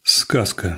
Сказка.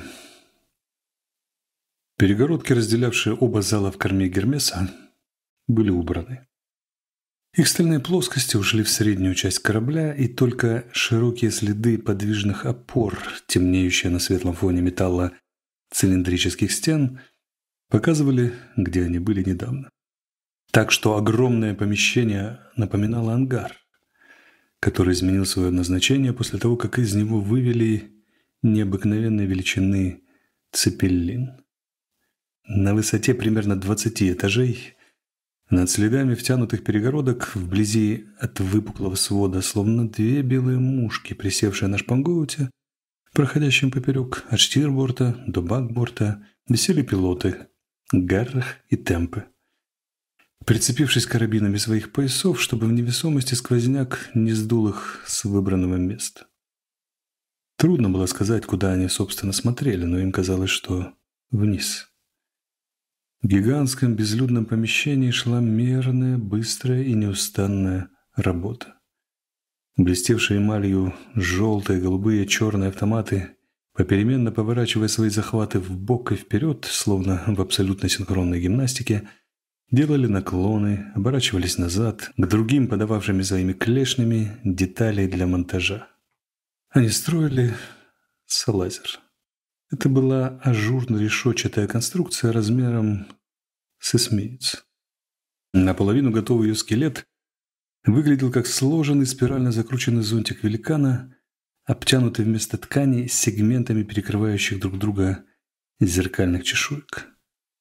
Перегородки, разделявшие оба зала в корме Гермеса, были убраны. Их стальные плоскости ушли в среднюю часть корабля, и только широкие следы подвижных опор, темнеющие на светлом фоне металла цилиндрических стен, показывали, где они были недавно. Так что огромное помещение напоминало ангар, который изменил свое назначение после того, как из него вывели необыкновенной величины цепеллин. На высоте примерно 20 этажей, над следами втянутых перегородок, вблизи от выпуклого свода, словно две белые мушки, присевшие на шпангоуте, проходящем поперек от штирборта до бакборта, висели пилоты Гаррах и Темпе, прицепившись карабинами своих поясов, чтобы в невесомости сквозняк не сдул их с выбранного места. Трудно было сказать, куда они, собственно, смотрели, но им казалось, что вниз. В гигантском безлюдном помещении шла мерная, быстрая и неустанная работа. Блестевшие эмалью желтые, голубые, черные автоматы, попеременно поворачивая свои захваты вбок и вперед, словно в абсолютно синхронной гимнастике, делали наклоны, оборачивались назад, к другим подававшими своими клешнями деталей для монтажа. Они строили Салазер. Это была ажурно-решетчатая конструкция размером с эсминец. Наполовину готовый ее скелет выглядел как сложенный спирально закрученный зонтик великана, обтянутый вместо ткани сегментами перекрывающих друг друга зеркальных чешуек.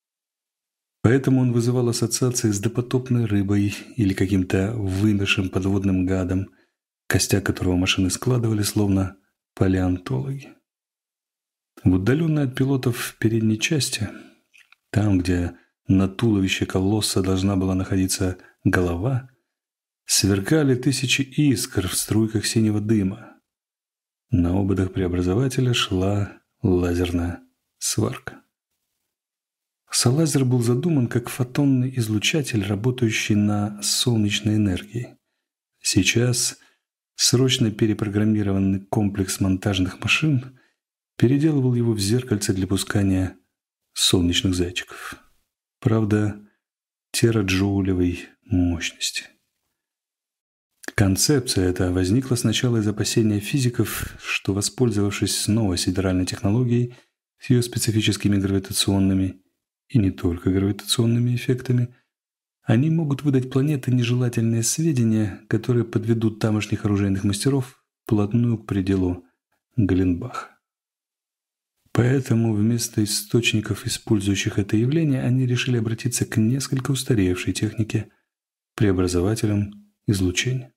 Поэтому он вызывал ассоциации с допотопной рыбой или каким-то вымершим подводным гадом, костяк которого машины складывали, словно палеонтологи. В удаленной от пилотов передней части, там, где на туловище колосса должна была находиться голова, сверкали тысячи искр в струйках синего дыма. На ободах преобразователя шла лазерная сварка. Салазер был задуман как фотонный излучатель, работающий на солнечной энергии. Сейчас срочно перепрограммированный комплекс монтажных машин переделывал его в зеркальце для пускания солнечных зайчиков. Правда, тераджоулевой мощности. Концепция эта возникла сначала из опасения физиков, что, воспользовавшись новой сидеральной технологией с ее специфическими гравитационными и не только гравитационными эффектами, они могут выдать планете нежелательные сведения, которые подведут тамошних оружейных мастеров вплотную к пределу Галенбаха. Поэтому вместо источников, использующих это явление, они решили обратиться к несколько устаревшей технике – преобразователям излучения.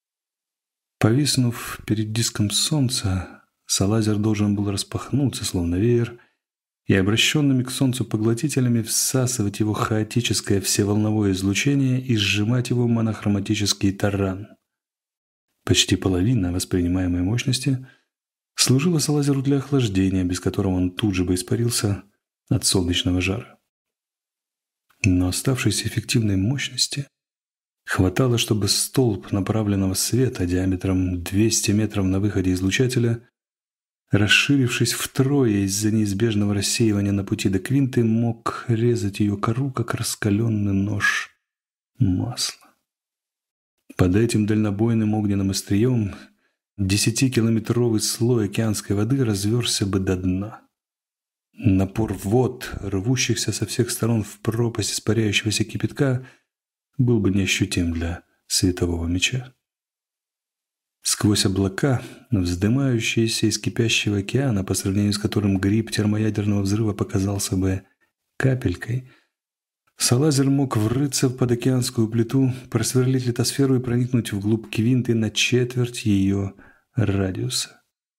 Повиснув перед диском Солнца, Салазер должен был распахнуться, словно веер, и обращенными к Солнцу поглотителями всасывать его хаотическое всеволновое излучение и сжимать его в монохроматический таран. Почти половина воспринимаемой мощности служила Салазеру для охлаждения, без которого он тут же бы испарился от солнечного жара. Но оставшейся эффективной мощности хватало, чтобы столб направленного света диаметром 200 метров на выходе излучателя, расширившись втрое из-за неизбежного рассеивания на пути до Квинты, мог резать ее кору, как раскаленный нож масла. Под этим дальнобойным огненным острием 10-километровый слой океанской воды разверзся бы до дна. Напор вод, рвущихся со всех сторон в пропасть испаряющегося кипятка, был бы неощутим для светового меча. Сквозь облака, вздымающиеся из кипящего океана, по сравнению с которым гриб термоядерного взрыва показался бы капелькой, Салазер мог врыться под океанскую плиту, просверлить литосферу и проникнуть вглубь Квинты на четверть ее радиуса.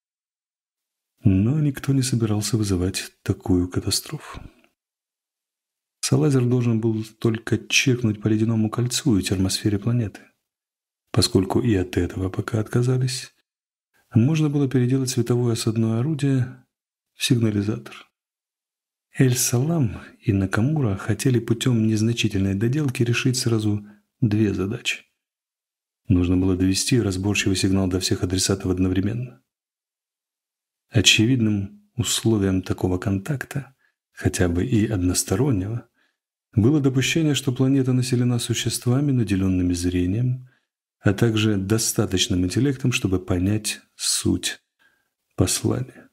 Но никто не собирался вызывать такую катастрофу. Салазер должен был только чиркнуть по ледяному кольцу и термосфере планеты. Поскольку и от этого пока отказались, можно было переделать световое осадное орудие в сигнализатор. Эль-Салам и Накамура хотели путем незначительной доделки решить сразу две задачи. Нужно было довести разборчивый сигнал до всех адресатов одновременно. Очевидным условием такого контакта, хотя бы и одностороннего, было допущение, что планета населена существами, наделенными зрением, а также достаточным интеллектом, чтобы понять суть послания.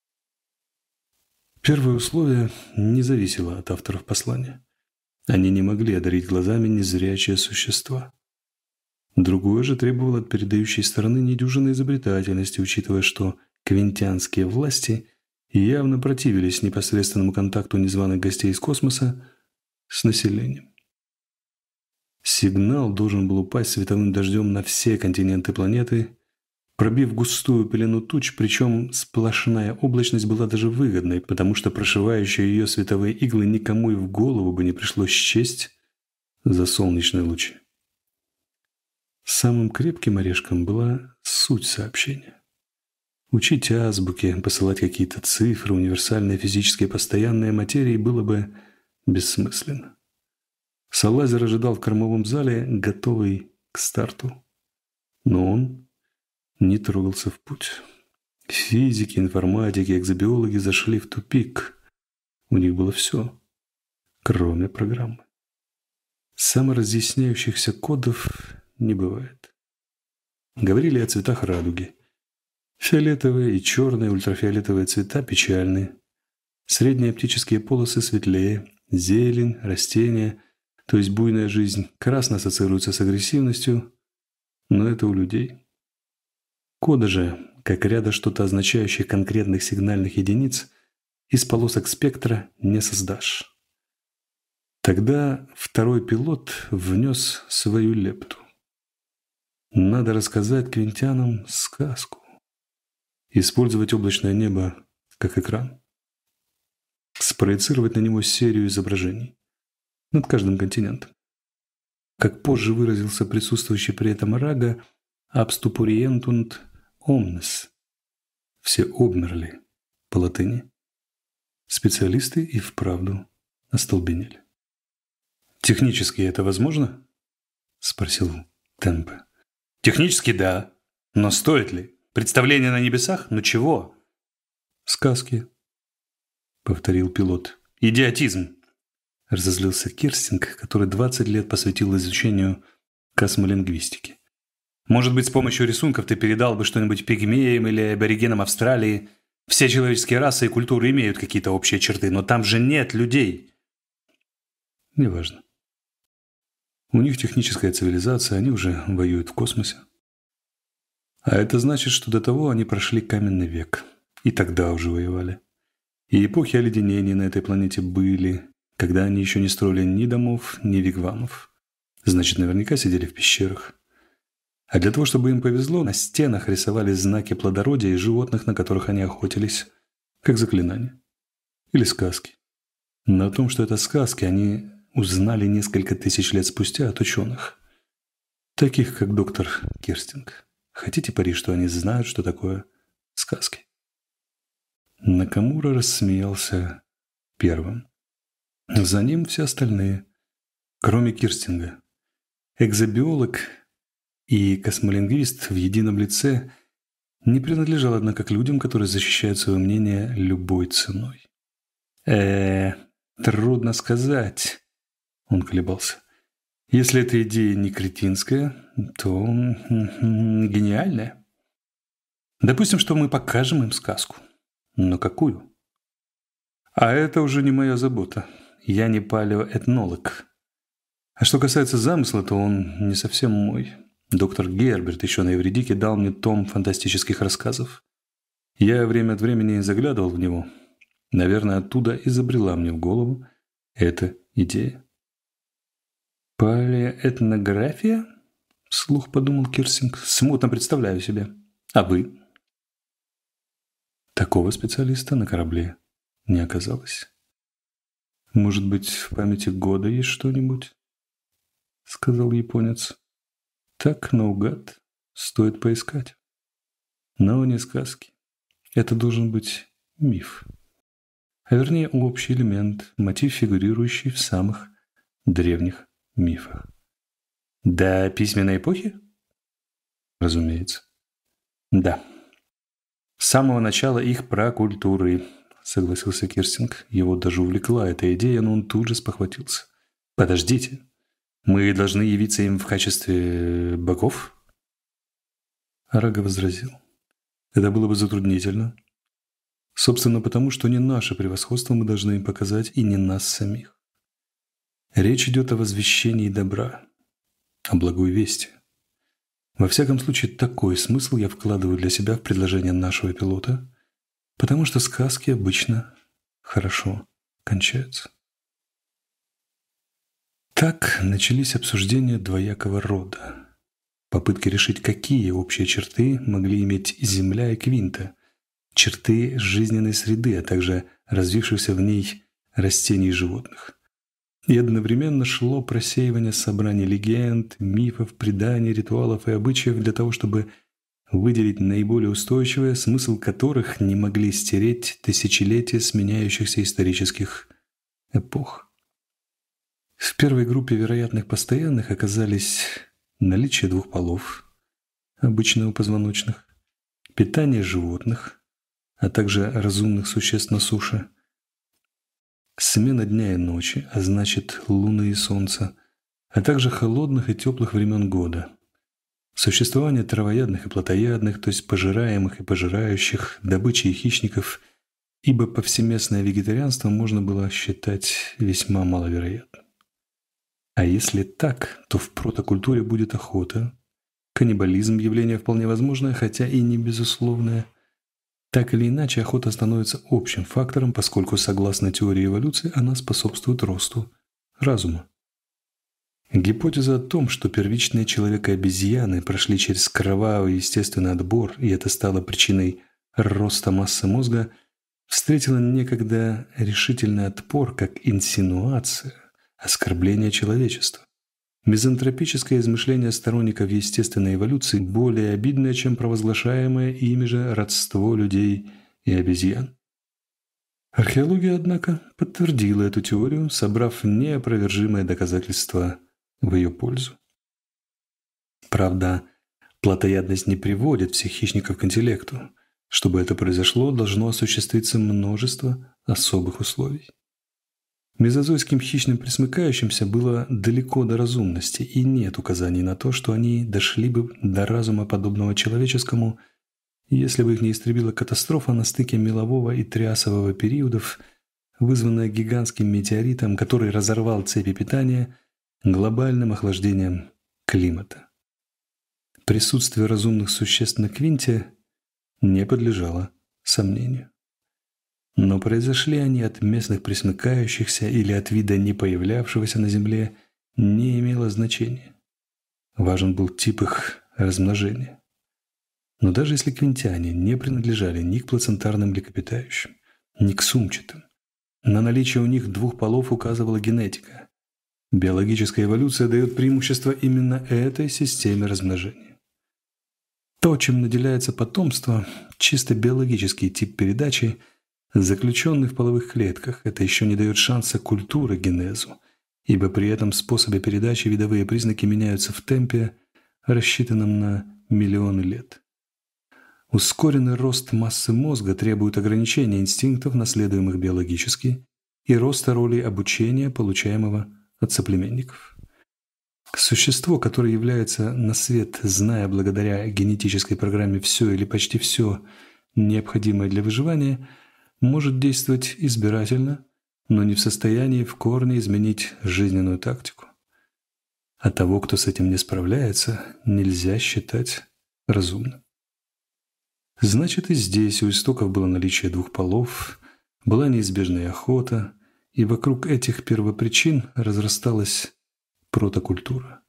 Первое условие не зависело от авторов послания. Они не могли одарить глазами незрячие существа. Другое же требовало от передающей стороны недюжинной изобретательности, учитывая, что квинтианские власти явно противились непосредственному контакту незваных гостей из космоса с населением. Сигнал должен был упасть световым дождем на все континенты планеты, пробив густую пелену туч, причем сплошная облачность была даже выгодной, потому что прошивающие ее световые иглы никому и в голову бы не пришлось счесть за солнечные лучи. Самым крепким орешком была суть сообщения. Учить азбуки, посылать какие-то цифры, универсальные физические постоянные материи было бы бессмысленно. Салазер ожидал в кормовом зале, готовый к старту. Но он не трогался в путь. Физики, информатики, экзобиологи зашли в тупик. У них было все, кроме программы. Саморазъясняющихся кодов не бывает. Говорили о цветах радуги. Фиолетовые и черные ультрафиолетовые цвета печальны. Средние оптические полосы светлее. Зелень, растения, то есть буйная жизнь, красно ассоциируется с агрессивностью, но это у людей. Кода же, как ряда что-то означающих конкретных сигнальных единиц, из полосок спектра не создашь. Тогда второй пилот внес свою лепту. Надо рассказать квинтианам сказку. Использовать облачное небо как экран. Спроецировать на него серию изображений над каждым континентом. Как позже выразился присутствующий при этом Рага, «abstuporientunt omnes» – «все обмерли» по латыни. Специалисты и вправду остолбенели. «Технически это возможно?» – спросил Темпе. «Технически да. Но стоит ли? Представление на небесах? Ну чего?» «Сказки», – повторил пилот. «Идиотизм!» – разозлился Кирстинг, который 20 лет посвятил изучению космолингвистики. «Может быть, с помощью рисунков ты передал бы что-нибудь пигмеям или аборигенам Австралии? Все человеческие расы и культуры имеют какие-то общие черты, но там же нет людей!» «Неважно. У них техническая цивилизация, они уже воюют в космосе. А это значит, что до того они прошли каменный век. И тогда уже воевали. И эпохи оледенения на этой планете были, когда они еще не строили ни домов, ни вигвамов. Значит, наверняка сидели в пещерах. А для того, чтобы им повезло, на стенах рисовали знаки плодородия и животных, на которых они охотились, как заклинания. Или сказки. Но о том, что это сказки, они узнали несколько тысяч лет спустя от ученых. Таких, как доктор Кирстинг. Хотите пари, что они знают, что такое сказки? Накамура рассмеялся первым. За ним все остальные, кроме Кирстинга. Экзобиолог и космолингвист в едином лице не принадлежал, однако, к людям, которые защищают свое мнение любой ценой. Трудно сказать. Он колебался. Если эта идея не кретинская, то гениальная. Допустим, что мы покажем им сказку. Но какую? А это уже не моя забота. Я не палеоэтнолог. А что касается замысла, то он не совсем мой. Доктор Герберт еще на Эвредике дал мне том фантастических рассказов. Я время от времени заглядывал в него. Наверное, оттуда и забрела мне в голову эта идея. «Палеоэтнография?» – вслух подумал Кирстинг. «Смутно представляю себе. А вы?» Такого специалиста на корабле не оказалось. «Может быть, в памяти года есть что-нибудь?» – сказал японец. «Так, наугад, стоит поискать. Но не сказки. Это должен быть миф. А вернее, общий элемент, мотив, фигурирующий в самых древних мифах». «До письменной эпохи?» «Разумеется. Да. самого начала их пракультуры», — согласился Кирстинг. Его даже увлекла эта идея, но он тут же спохватился. «Подождите, мы должны явиться им в качестве богов?» Арага возразил. «Это было бы затруднительно. Собственно, потому что не наше превосходство мы должны им показать, и не нас самих. Речь идет о возвещении добра, о благой вести. Во всяком случае, такой смысл я вкладываю для себя в предложение нашего пилота, потому что сказки обычно хорошо кончаются». Так начались обсуждения двоякого рода. Попытки решить, какие общие черты могли иметь Земля и Квинта, черты жизненной среды, а также развившихся в ней растений и животных. И одновременно шло просеивание собраний легенд, мифов, преданий, ритуалов и обычаев для того, чтобы выделить наиболее устойчивые, смысл которых не могли стереть тысячелетия сменяющихся исторических эпох. В первой группе вероятных постоянных оказались наличие двух полов, обычно у позвоночных, питание животных, а также разумных существ на суше, смена дня и ночи, а значит луны и солнца, а также холодных и теплых времен года, существование травоядных и плотоядных, то есть пожираемых и пожирающих, добычи и хищников, ибо повсеместное вегетарианство можно было считать весьма маловероятным. А если так, то в протокультуре будет охота, каннибализм – явление вполне возможное, хотя и не безусловное. Так или иначе, охота становится общим фактором, поскольку, согласно теории эволюции, она способствует росту разума. Гипотеза о том, что первичные человек и обезьяны прошли через кровавый естественный отбор, и это стало причиной роста массы мозга, встретила некогда решительный отпор как инсинуация, оскорбление человечества. Мизантропическое измышление сторонников естественной эволюции более обидное, чем провозглашаемое ими же родство людей и обезьян. Археология, однако, подтвердила эту теорию, собрав неопровержимое доказательство в ее пользу. Правда, плотоядность не приводит всех хищников к интеллекту. Чтобы это произошло, должно осуществиться множество особых условий. Мезозойским хищным пресмыкающимся было далеко до разумности, и нет указаний на то, что они дошли бы до разума, подобного человеческому, если бы их не истребила катастрофа на стыке мелового и триасового периодов, вызванная гигантским метеоритом, который разорвал цепи питания, глобальным охлаждением климата. Присутствие разумных существ на Квинте не подлежало сомнению. Но произошли они от местных пресмыкающихся или от вида не появлявшегося на Земле, не имело значения. Важен был тип их размножения. Но даже если квинтяне не принадлежали ни к плацентарным млекопитающим, ни к сумчатым, на наличие у них двух полов указывала генетика. Биологическая эволюция дает преимущество именно этой системе размножения. То, чем наделяется потомство, чисто биологический тип передачи, заключенный в половых клетках, это еще не дает шанса культурогенезу, ибо при этом способе передачи видовые признаки меняются в темпе, рассчитанном на миллионы лет. Ускоренный рост массы мозга требует ограничения инстинктов, наследуемых биологически, и роста роли обучения, получаемого от соплеменников. Существо, которое является на свет, зная благодаря генетической программе все или почти все необходимое для выживания, может действовать избирательно, но не в состоянии в корне изменить жизненную тактику. А того, кто с этим не справляется, нельзя считать разумным. Значит, и здесь у истоков было наличие двух полов, была неизбежная охота, и вокруг этих первопричин разрасталась протокультура.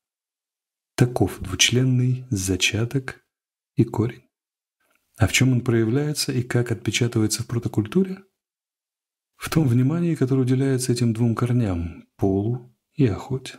Таков двучленный зачаток и корень. А в чем он проявляется и как отпечатывается в протокультуре? В том внимании, которое уделяется этим двум корням – полу и охоте.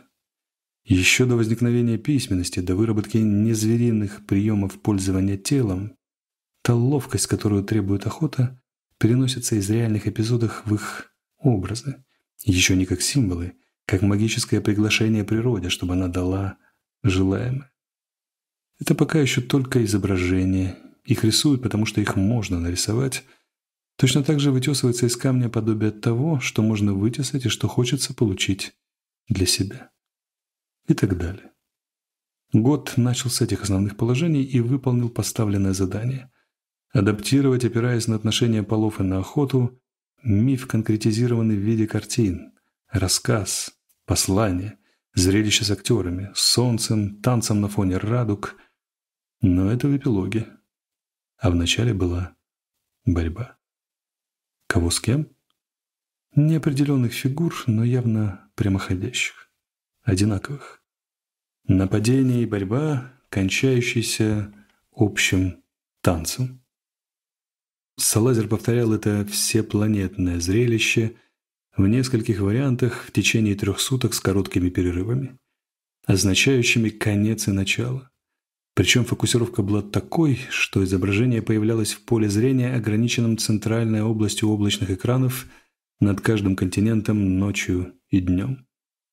Еще до возникновения письменности, до выработки незвериных приемов пользования телом, та ловкость, которую требует охота, переносится из реальных эпизодов в их образы, еще не как символы, как магическое приглашение природе, чтобы она дала желаемое. Это пока еще только изображение их рисуют, потому что их можно нарисовать, точно так же вытесывается из камня подобие того, что можно вытесать и что хочется получить для себя. И так далее. Год начал с этих основных положений и выполнил поставленное задание – адаптировать, опираясь на отношения полов и на охоту, миф, конкретизированный в виде картин, рассказ, послание, зрелище с актерами, с солнцем, танцем на фоне радуг. Но это в эпилоге. А вначале была борьба. Кого с кем? Неопределенных фигур, но явно прямоходящих, одинаковых. Нападение и борьба, кончающиеся общим танцем. Салазер повторял это всепланетное зрелище в нескольких вариантах в течение 3 суток с короткими перерывами, означающими конец и начало. Причем фокусировка была такой, что изображение появлялось в поле зрения, ограниченном центральной областью облачных экранов над каждым континентом ночью и днем.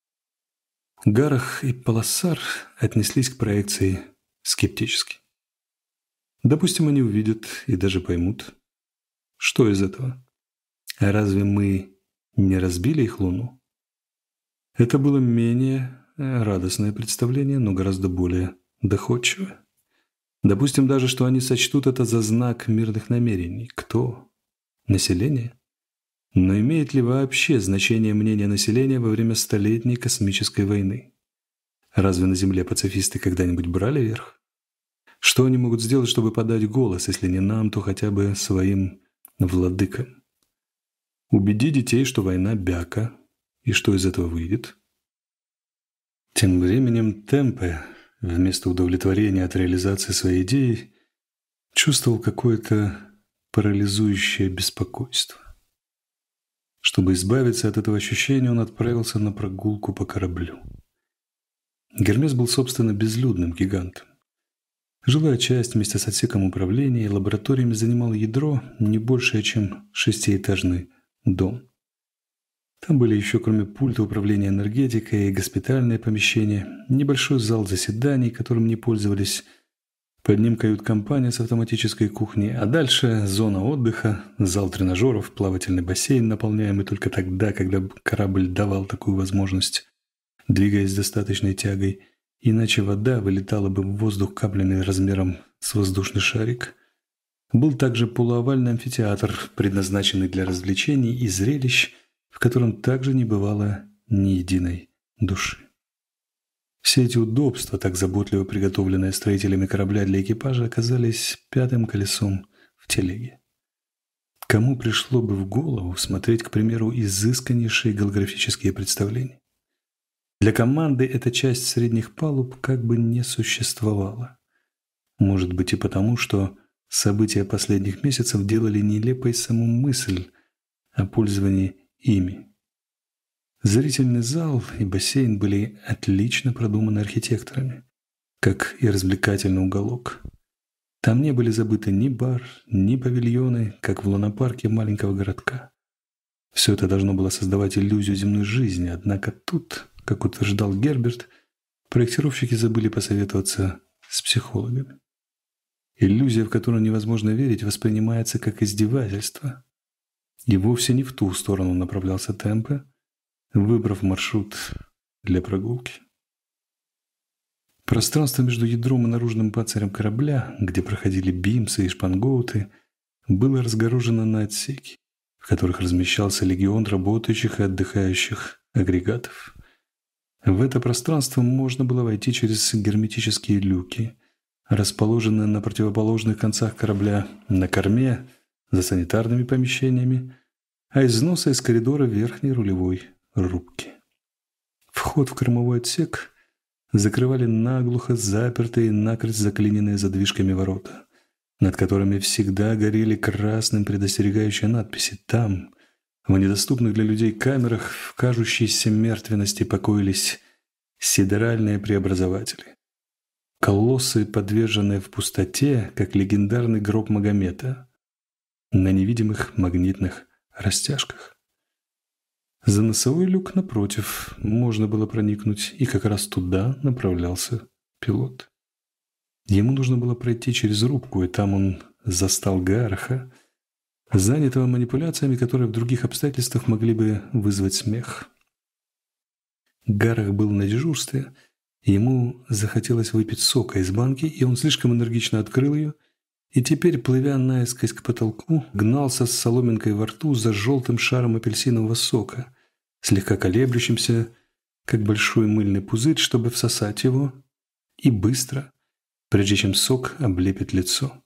Гарах и Палассар отнеслись к проекции скептически. Допустим, они увидят и даже поймут. Что из этого? А разве мы не разбили их Луну? Это было менее радостное представление, но гораздо более доходчивое. Допустим даже, что они сочтут это за знак мирных намерений. Кто? Население? Но имеет ли вообще значение мнение населения во время столетней космической войны? Разве на Земле пацифисты когда-нибудь брали верх? Что они могут сделать, чтобы подать голос, если не нам, то хотя бы своим владыкам? Убеди детей, что война бяка, и что из этого выйдет? Тем временем Темпе, вместо удовлетворения от реализации своей идеи, чувствовал какое-то парализующее беспокойство. Чтобы избавиться от этого ощущения, он отправился на прогулку по кораблю. Гермес был, собственно, безлюдным гигантом. Жилая часть вместе с отсеком управления и лабораториями занимала ядро не большее, чем 6-этажный дом. Там были еще, кроме пульта управления энергетикой и госпитальные помещения, небольшой зал заседаний, которым не пользовались, под ним кают-компания с автоматической кухней, а дальше зона отдыха, зал тренажеров, плавательный бассейн, наполняемый только тогда, когда корабль давал такую возможность, двигаясь с достаточной тягой, иначе вода вылетала бы в воздух каплями размером с воздушный шарик. Был также полуовальный амфитеатр, предназначенный для развлечений и зрелищ, в котором также не бывало ни единой души. Все эти удобства, так заботливо приготовленные строителями корабля для экипажа, оказались 5-м колесом в телеге. Кому пришло бы в голову смотреть, к примеру, изысканнейшие голографические представления? Для команды эта часть средних палуб как бы не существовала. Может быть и потому, что события последних месяцев делали нелепой саму мысль о пользовании ими. Зрительный зал и бассейн были отлично продуманы архитекторами, как и развлекательный уголок. Там не были забыты ни бар, ни павильоны, как в лунопарке маленького городка. Все это должно было создавать иллюзию земной жизни, однако тут, как утверждал Герберт, проектировщики забыли посоветоваться с психологами. Иллюзия, в которую невозможно верить, воспринимается как издевательство. И вовсе не в ту сторону направлялся Темпе, выбрав маршрут для прогулки. Пространство между ядром и наружным панцирем корабля, где проходили бимсы и шпангоуты, было разгорожено на отсеки, в которых размещался легион работающих и отдыхающих агрегатов. В это пространство можно было войти через герметические люки, расположенные на противоположных концах корабля, на корме, за санитарными помещениями, а из носа из коридора верхней рулевой рубки. Вход в кормовой отсек закрывали наглухо запертые, накрест заклиненные задвижками ворота, над которыми всегда горели красным предостерегающие надписи. Там, в недоступных для людей камерах, в кажущейся мертвенности покоились сидеральные преобразователи. Колоссы, подверженные в пустоте, как легендарный гроб Магомета, на невидимых магнитных растяжках. За носовой люк, напротив, можно было проникнуть, и как раз туда направлялся пилот. Ему нужно было пройти через рубку, и там он застал Гараха, занятого манипуляциями, которые в других обстоятельствах могли бы вызвать смех. Гарах был на дежурстве, ему захотелось выпить сока из банки, и он слишком энергично открыл ее, и теперь, плывя наискось к потолку, гнался с соломинкой во рту за желтым шаром апельсинового сока, слегка колеблющимся, как большой мыльный пузырь, чтобы всосать его, и быстро, прежде чем сок облепит лицо.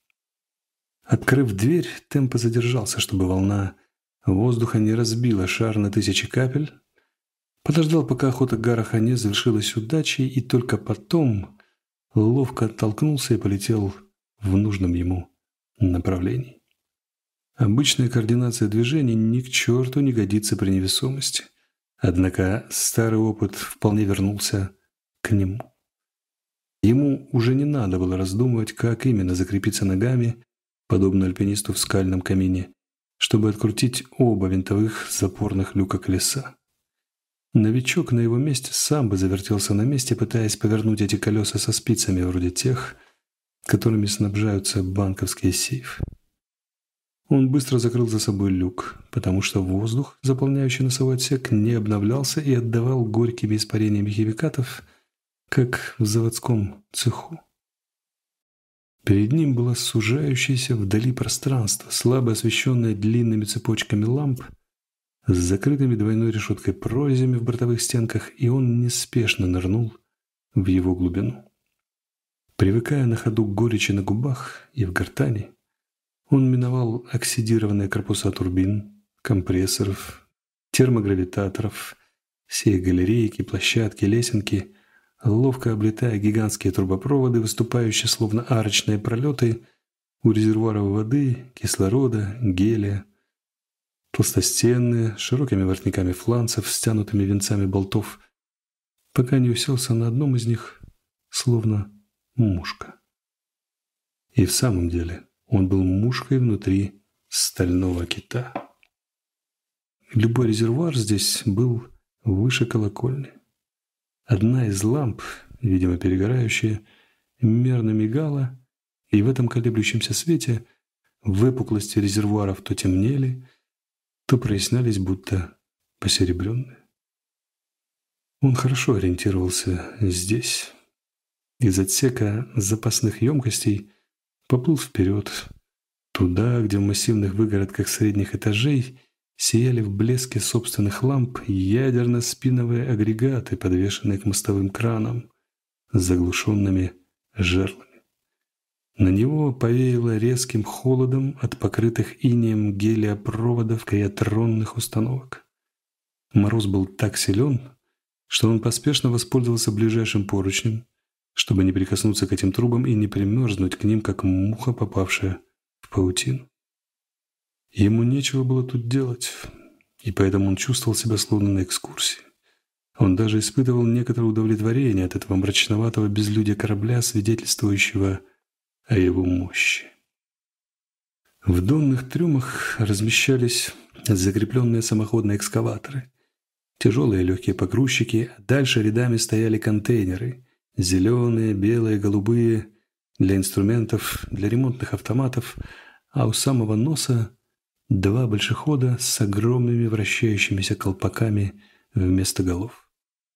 Открыв дверь, Темпо задержался, чтобы волна воздуха не разбила шар на 1000 капель, подождал, пока охота Гараха не завершилась удачей, и только потом ловко оттолкнулся и полетел в нужном ему направлении. Обычная координация движений ни к черту не годится при невесомости. Однако старый опыт вполне вернулся к нему. Ему уже не надо было раздумывать, как именно закрепиться ногами, подобно альпинисту в скальном камине, чтобы открутить оба винтовых запорных люка колеса. Новичок на его месте сам бы завертелся на месте, пытаясь повернуть эти колеса со спицами, вроде тех, которыми снабжаются банковские сейфы. Он быстро закрыл за собой люк, потому что воздух, заполняющий носовой отсек, не обновлялся и отдавал горькими испарениями химикатов, как в заводском цеху. Перед ним было сужающееся вдали пространство, слабо освещенное длинными цепочками ламп, с закрытыми двойной решеткой прорезями в бортовых стенках, и он неспешно нырнул в его глубину. Привыкая на ходу к горечи на губах и в гортани, он миновал оксидированные корпуса турбин, компрессоров, термогравитаторов, все галерейки, площадки, лесенки, ловко облетая гигантские трубопроводы, выступающие словно арочные пролеты у резервуаров воды, кислорода, гелия, толстостенные, с широкими воротниками фланцев, стянутыми венцами болтов, пока не уселся на одном из них, словно мушка. И в самом деле он был мушкой внутри стального кита. Любой резервуар здесь был выше колокольни. Одна из ламп, видимо перегорающая, мерно мигала, и в этом колеблющемся свете выпуклости резервуаров то темнели, то прояснялись, будто посеребренные. Он хорошо ориентировался здесь. Из отсека запасных емкостей поплыл вперед, туда, где в массивных выгородках средних этажей сияли в блеске собственных ламп ядерно-спиновые агрегаты, подвешенные к мостовым кранам с заглушенными жерлами. На него повеяло резким холодом от покрытых инеем гелиопроводов криотронных установок. Мороз был так силен, что он поспешно воспользовался ближайшим поручнем, чтобы не прикоснуться к этим трубам и не примерзнуть к ним, как муха, попавшая в паутину. Ему нечего было тут делать, и поэтому он чувствовал себя словно на экскурсии. Он даже испытывал некоторое удовлетворение от этого мрачноватого безлюдия корабля, свидетельствующего о его мощи. В донных трюмах размещались закрепленные самоходные экскаваторы, тяжелые легкие погрузчики, а дальше рядами стояли контейнеры, зеленые, белые, голубые, для инструментов, для ремонтных автоматов, а у самого носа два большехода с огромными вращающимися колпаками вместо голов.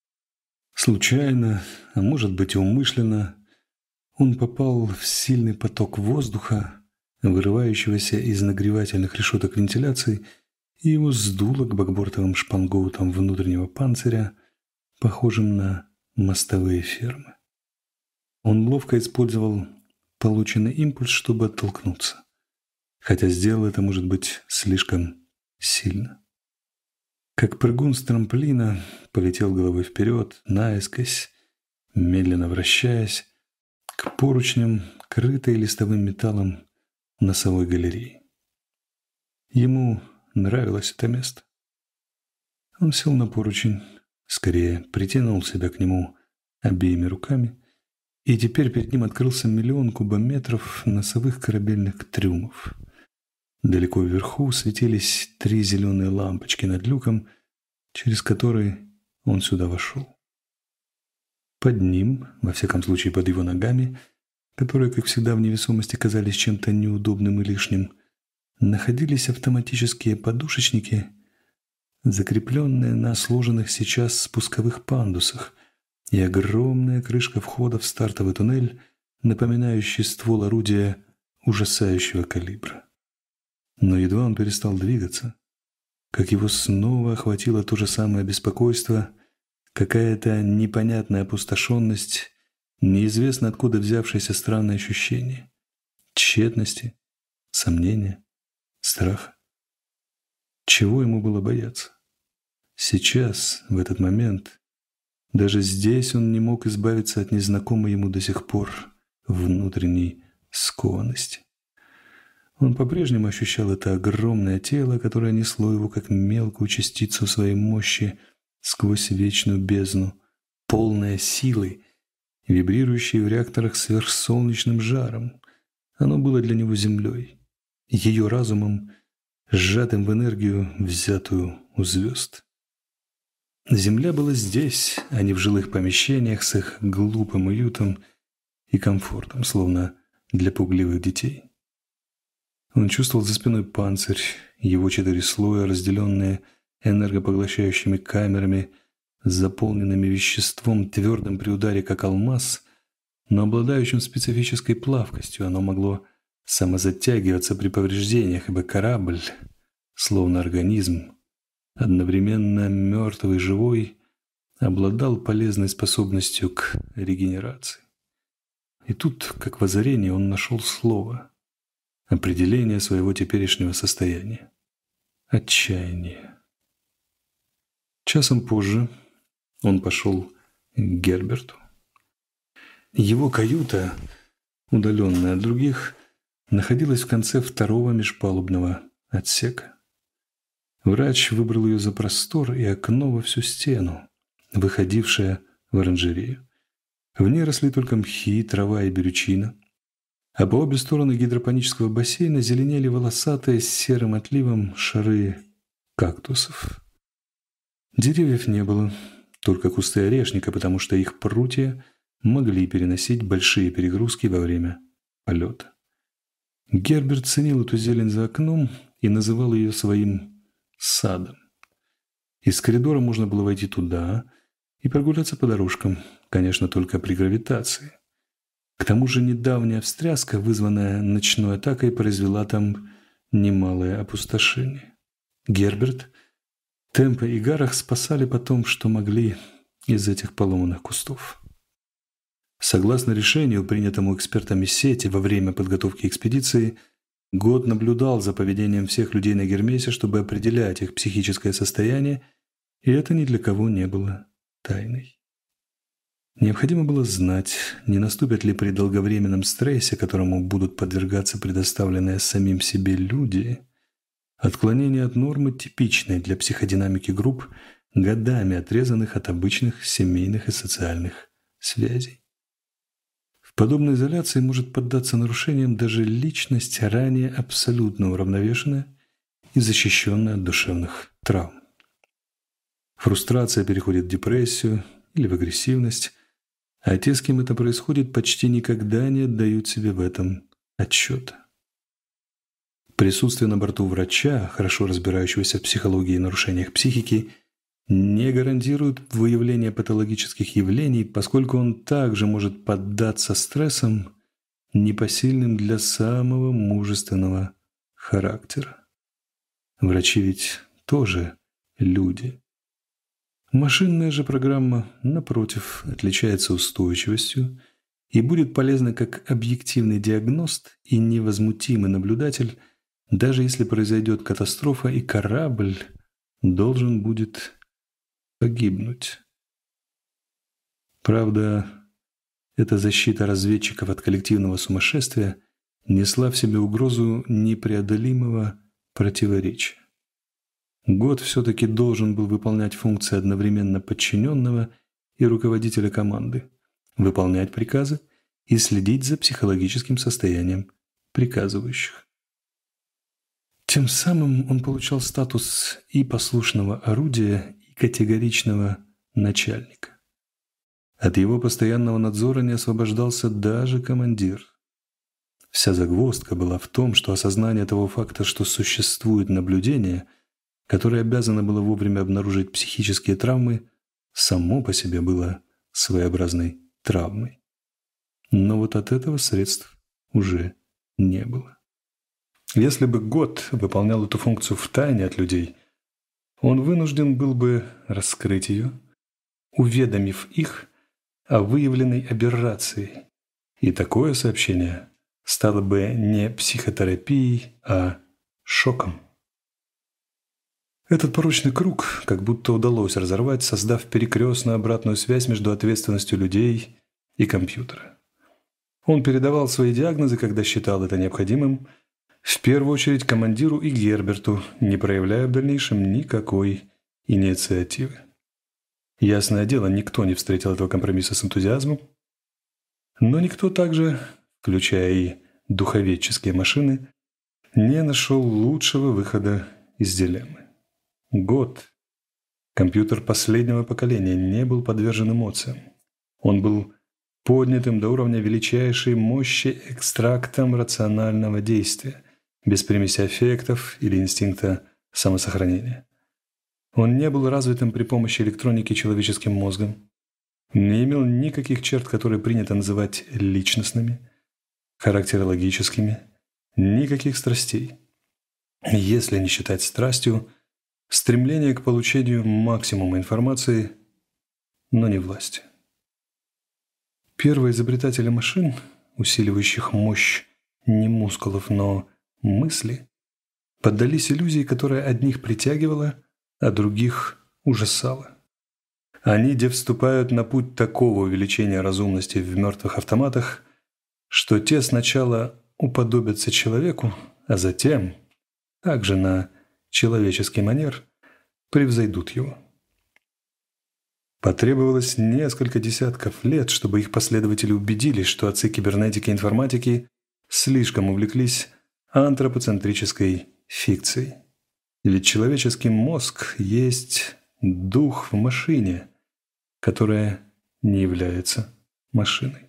Случайно, а может быть и умышленно, он попал в сильный поток воздуха, вырывающегося из нагревательных решеток вентиляции, и его сдуло к бакбортовым шпангоутам внутреннего панциря, похожим на мостовые фермы. Он ловко использовал полученный импульс, чтобы оттолкнуться, хотя сделал это, может быть, слишком сильно. Как прыгун с трамплина полетел головой вперед, наискось, медленно вращаясь, к поручням, крытой листовым металлом носовой галереи. Ему нравилось это место. Он сел на поручень, скорее притянул себя к нему обеими руками, и теперь перед ним открылся 1 000 000 кубометров носовых корабельных трюмов. Далеко вверху светились 3 зеленые лампочки над люком, через который он сюда вошел. Под ним, во всяком случае под его ногами, которые, как всегда, в невесомости казались чем-то неудобным и лишним, находились автоматические подушечники, закрепленные на сложенных сейчас спусковых пандусах, и огромная крышка входа в стартовый туннель, напоминающий ствол орудия ужасающего калибра. Но едва он перестал двигаться, как его снова охватило то же самое беспокойство, какая-то непонятная опустошенность, неизвестно откуда взявшееся странное ощущение тщетности, сомнения, страха. Чего ему было бояться? Сейчас, в этот момент, даже здесь он не мог избавиться от незнакомой ему до сих пор внутренней скованности. Он по-прежнему ощущал это огромное тело, которое несло его как мелкую частицу своей мощи сквозь вечную бездну, полное силы, вибрирующей в реакторах сверхсолнечным жаром. Оно было для него землей, ее разумом, сжатым в энергию, взятую у звезд. Земля была здесь, а не в жилых помещениях с их глупым уютом и комфортом, словно для пугливых детей. Он чувствовал за спиной панцирь, его 4 слоя, разделенные энергопоглощающими камерами, заполненными веществом, твердым при ударе, как алмаз, но обладающим специфической плавкостью. Оно могло самозатягиваться при повреждениях, ибо корабль, словно организм, одновременно мертвый и живой, обладал полезной способностью к регенерации. И тут, как в озарении, он нашел слово, определение своего теперешнего состояния – отчаяние. Часом позже он пошел к Герберту. Его каюта, удаленная от других, находилась в конце 2-го межпалубного отсека. Врач выбрал ее за простор и окно во всю стену, выходившее в оранжерею. В ней росли только мхи, трава и берючина, а по обе стороны гидропонического бассейна зеленели волосатые с серым отливом шары кактусов. Деревьев не было, только кусты орешника, потому что их прутья могли переносить большие перегрузки во время полета. Герберт ценил эту зелень за окном и называл ее своим садом. Из коридора можно было войти туда и прогуляться по дорожкам, конечно, только при гравитации. К тому же недавняя встряска, вызванная ночной атакой, произвела там немалое опустошение. Герберт, Темпа и Гарах спасали потом, что могли, из этих поломанных кустов. Согласно решению, принятому экспертами сети во время подготовки экспедиции, Год наблюдал за поведением всех людей на Гермесе, чтобы определять их психическое состояние, и это ни для кого не было тайной. Необходимо было знать, не наступят ли при долговременном стрессе, которому будут подвергаться предоставленные самим себе люди, отклонения от нормы, типичной для психодинамики групп, годами отрезанных от обычных семейных и социальных связей. В подобной изоляции может поддаться нарушениям даже личность, ранее абсолютно уравновешенная и защищенная от душевных травм. Фрустрация переходит в депрессию или в агрессивность, а те, с кем это происходит, почти никогда не отдают себе в этом отчета. Присутствие на борту врача, хорошо разбирающегося в психологии и нарушениях психики, не гарантирует выявление патологических явлений, поскольку он также может поддаться стрессам, непосильным для самого мужественного характера. Врачи ведь тоже люди. Машинная же программа, напротив, отличается устойчивостью и будет полезна как объективный диагност и невозмутимый наблюдатель, даже если произойдет катастрофа и корабль должен будет погибнуть. Правда, эта защита разведчиков от коллективного сумасшествия несла в себе угрозу непреодолимого противоречия. Год все-таки должен был выполнять функции одновременно подчиненного и руководителя команды, выполнять приказы и следить за психологическим состоянием приказывающих. Тем самым он получал статус и послушного орудия, и категоричного начальника. От его постоянного надзора не освобождался даже командир. Вся загвоздка была в том, что осознание того факта, что существует наблюдение, которое обязано было вовремя обнаружить психические травмы, само по себе было своеобразной травмой. Но вот от этого средств уже не было. Если бы Гот выполнял эту функцию втайне от людей, он вынужден был бы раскрыть ее, уведомив их о выявленной аберрации. И такое сообщение стало бы не психотерапией, а шоком. Этот порочный круг как будто удалось разорвать, создав перекрестную обратную связь между ответственностью людей и компьютера. Он передавал свои диагнозы, когда считал это необходимым, в первую очередь командиру и Герберту, не проявляя в дальнейшем никакой инициативы. Ясное дело, никто не встретил этого компромисса с энтузиазмом, но никто также, включая и духоведческие машины, не нашел лучшего выхода из дилеммы. Гот, компьютер последнего поколения, не был подвержен эмоциям. Он был поднятым до уровня величайшей мощи экстрактом рационального действия, без примеси аффектов или инстинкта самосохранения. Он не был развитым при помощи электроники человеческим мозгом, не имел никаких черт, которые принято называть личностными, характерологическими, никаких страстей. Если не считать страстью, стремление к получению максимума информации, но не власти. Первые изобретатели машин, усиливающих мощь не мускулов, но мысли, поддались иллюзии, которая одних притягивала, а других ужасала. Они вступают на путь такого увеличения разумности в мертвых автоматах, что те сначала уподобятся человеку, а затем, также на человеческий манер, превзойдут его. Потребовалось несколько десятков лет, чтобы их последователи убедились, что отцы кибернетики и информатики слишком увлеклись антропоцентрической фикцией. Ведь человеческий мозг есть дух в машине, которая не является машиной.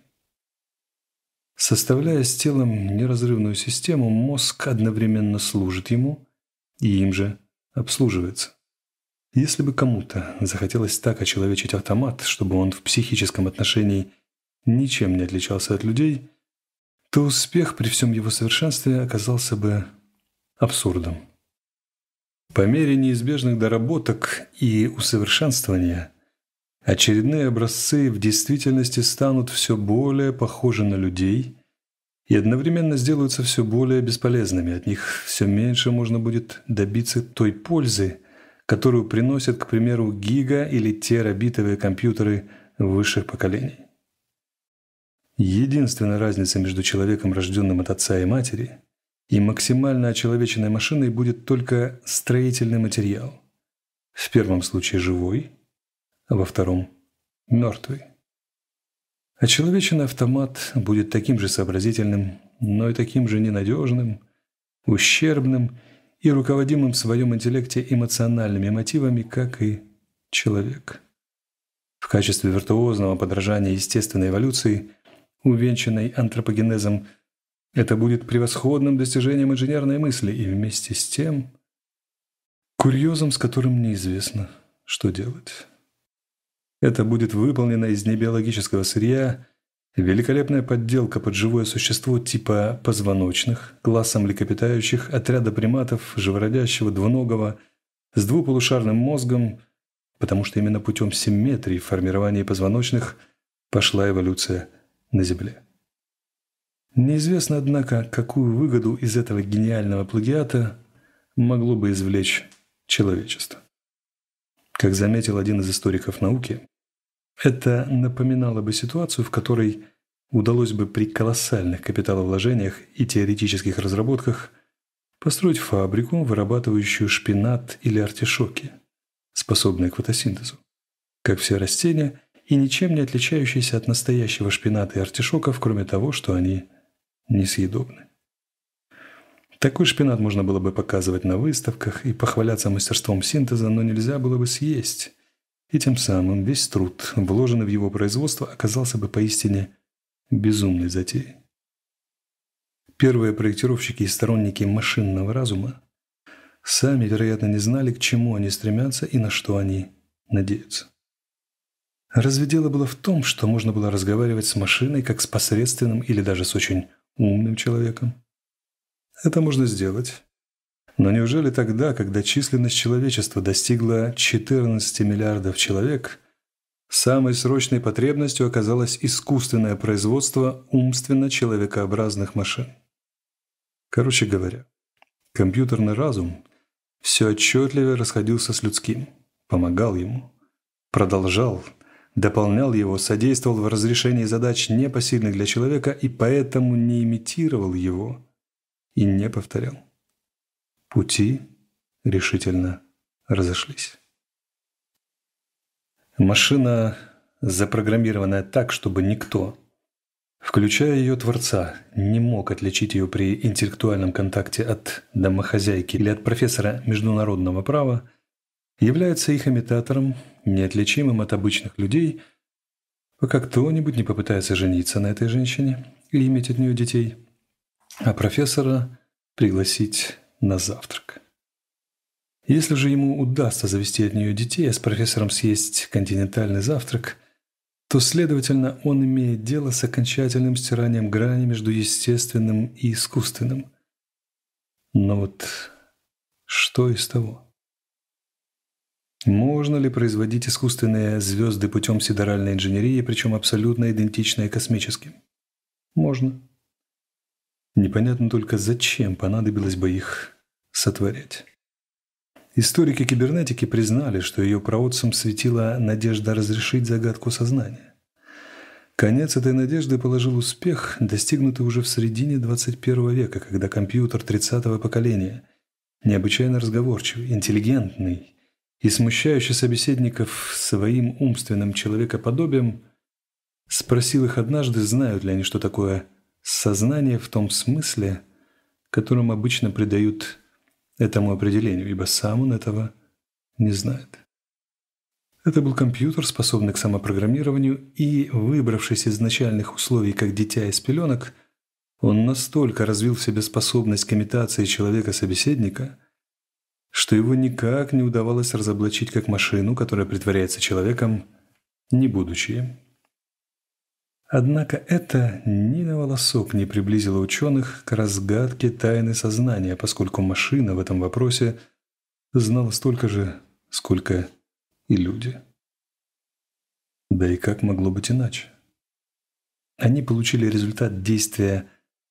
Составляя с телом неразрывную систему, мозг одновременно служит ему и им же обслуживается. Если бы кому-то захотелось так очеловечить автомат, чтобы он в психическом отношении ничем не отличался от людей, то успех при всем его совершенстве оказался бы абсурдом. По мере неизбежных доработок и усовершенствования очередные образцы в действительности станут все более похожи на людей и одновременно сделаются все более бесполезными. От них все меньше можно будет добиться той пользы, которую приносят, к примеру, гига- или терабитовые компьютеры высших поколений. Единственная разница между человеком, рожденным от отца и матери, и максимально очеловеченной машиной будет только строительный материал. В первом случае живой, а во втором – мертвый. Очеловеченный автомат будет таким же сообразительным, но и таким же ненадежным, ущербным и руководимым в своем интеллекте эмоциональными мотивами, как и человек. В качестве виртуозного подражания естественной эволюции, увенчанной антропогенезом, это будет превосходным достижением инженерной мысли и вместе с тем курьезом, с которым неизвестно, что делать. Это будет выполнено из небиологического сырья, великолепная подделка под живое существо типа позвоночных, классом млекопитающих, отряда приматов, живородящего, двуногого, с двуполушарным мозгом, потому что именно путем симметрии в формировании позвоночных пошла эволюция на Земле. Неизвестно, однако, какую выгоду из этого гениального плагиата могло бы извлечь человечество. Как заметил один из историков науки, это напоминало бы ситуацию, в которой удалось бы при колоссальных капиталовложениях и теоретических разработках построить фабрику, вырабатывающую шпинат или артишоки, способные к фотосинтезу, как все растения и ничем не отличающиеся от настоящего шпината и артишоков, кроме того, что они несъедобны. Такой шпинат можно было бы показывать на выставках и похваляться мастерством синтеза, но нельзя было бы съесть. И тем самым весь труд, вложенный в его производство, оказался бы поистине безумной затеей. Первые проектировщики и сторонники машинного разума сами, вероятно, не знали, к чему они стремятся и на что они надеются. Разве дело было в том, что можно было разговаривать с машиной как с посредственным или даже с очень умным человеком? Это можно сделать. Но неужели тогда, когда численность человечества достигла 14 миллиардов человек, самой срочной потребностью оказалось искусственное производство умственно человекообразных машин? Короче говоря, компьютерный разум все отчетливее расходился с людским, помогал ему, продолжал, дополнял его, содействовал в разрешении задач непосильных для человека и поэтому не имитировал его и не повторял. Пути решительно разошлись. Машина, запрограммированная так, чтобы никто, включая ее творца, не мог отличить ее при интеллектуальном контакте от домохозяйки или от профессора международного права, является их имитатором, неотличимым от обычных людей, пока кто-нибудь не попытается жениться на этой женщине и иметь от нее детей, а профессора пригласить на завтрак. Если же ему удастся завести от нее детей, а с профессором съесть континентальный завтрак, то, следовательно, он имеет дело с окончательным стиранием грани между естественным и искусственным. Но вот что из того? Можно ли производить искусственные звезды путем сидеральной инженерии, причем абсолютно идентичные космическим? Можно. Непонятно только, зачем понадобилось бы их сотворять. Историки кибернетики признали, что ее праотцам светила надежда разрешить загадку сознания. Конец этой надежды положил успех, достигнутый уже в середине 21 века, когда компьютер 30-го поколения, необычайно разговорчивый, интеллигентный и смущающий собеседников своим умственным человекоподобием, спросил их однажды, знают ли они, что такое сознание в том смысле, которым обычно придают этому определению, ибо сам он этого не знает. Это был компьютер, способный к самопрограммированию, и, выбравшись из начальных условий как дитя из пеленок, он настолько развил в себе способность к имитации человека-собеседника, что его никак не удавалось разоблачить как машину, которая притворяется человеком, не будучи им. Однако это ни на волосок не приблизило ученых к разгадке тайны сознания, поскольку машина в этом вопросе знала столько же, сколько и люди. Да и как могло быть иначе? Они получили результат действия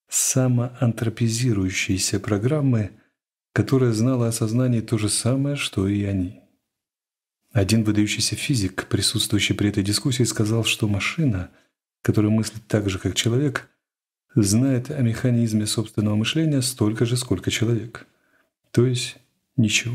самоантропизирующейся программы, которая знала о сознании то же самое, что и они. Один выдающийся физик, присутствующий при этой дискуссии, сказал, что машина, которая мыслит так же, как человек, знает о механизме собственного мышления столько же, сколько человек. То есть ничего.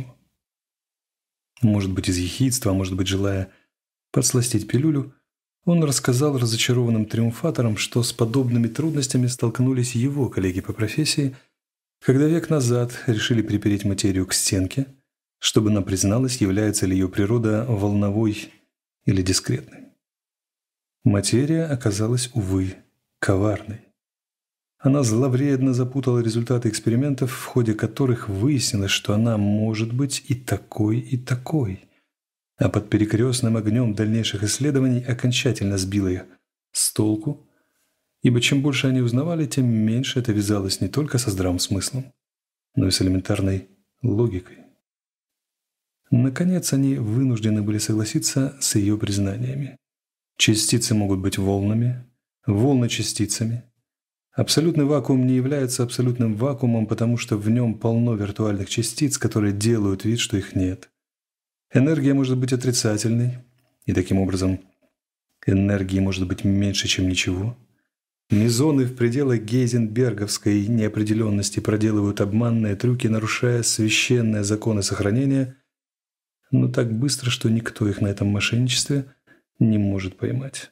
Может быть, из ехидства, а может быть, желая подсластить пилюлю, он рассказал разочарованным триумфаторам, что с подобными трудностями столкнулись его коллеги по профессии, когда век назад решили припереть материю к стенке, чтобы она призналась, является ли ее природа волновой или дискретной. Материя оказалась, увы, коварной. Она зловредно запутала результаты экспериментов, в ходе которых выяснилось, что она может быть и такой, а под перекрестным огнем дальнейших исследований окончательно сбила их с толку, ибо чем больше они узнавали, тем меньше это вязалось не только со здравым смыслом, но и с элементарной логикой. Наконец, они вынуждены были согласиться с ее признаниями. Частицы могут быть волнами, волны частицами. Абсолютный вакуум не является абсолютным вакуумом, потому что в нем полно виртуальных частиц, которые делают вид, что их нет. Энергия может быть отрицательной, и таким образом энергии может быть меньше, чем ничего. Мезоны в пределах гейзенберговской неопределенности проделывают обманные трюки, нарушая священные законы сохранения, но так быстро, что никто их на этом мошенничестве не может поймать.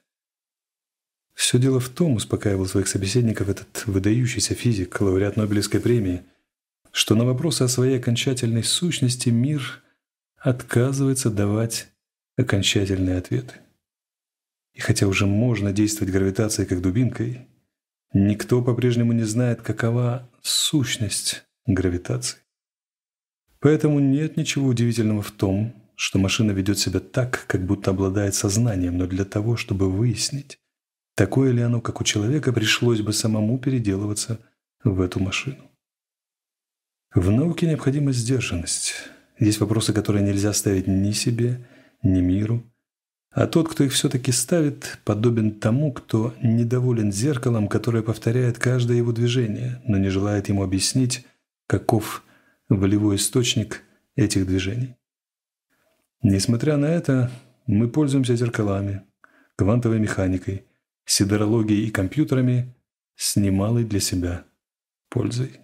Все дело в том, успокаивал своих собеседников этот выдающийся физик, лауреат Нобелевской премии, что на вопросы о своей окончательной сущности мир отказывается давать окончательные ответы. И хотя уже можно действовать гравитацией как дубинкой, никто по-прежнему не знает, какова сущность гравитации. Поэтому нет ничего удивительного в том, что машина ведет себя так, как будто обладает сознанием, но для того, чтобы выяснить, такое ли оно, как у человека, пришлось бы самому переделываться в эту машину. В науке необходима сдержанность. Есть вопросы, которые нельзя ставить ни себе, ни миру. А тот, кто их все-таки ставит, подобен тому, кто недоволен зеркалом, которое повторяет каждое его движение, но не желает ему объяснить, каков волевой источник этих движений. Несмотря на это, мы пользуемся зеркалами, квантовой механикой, сидерологией и компьютерами с немалой для себя пользой.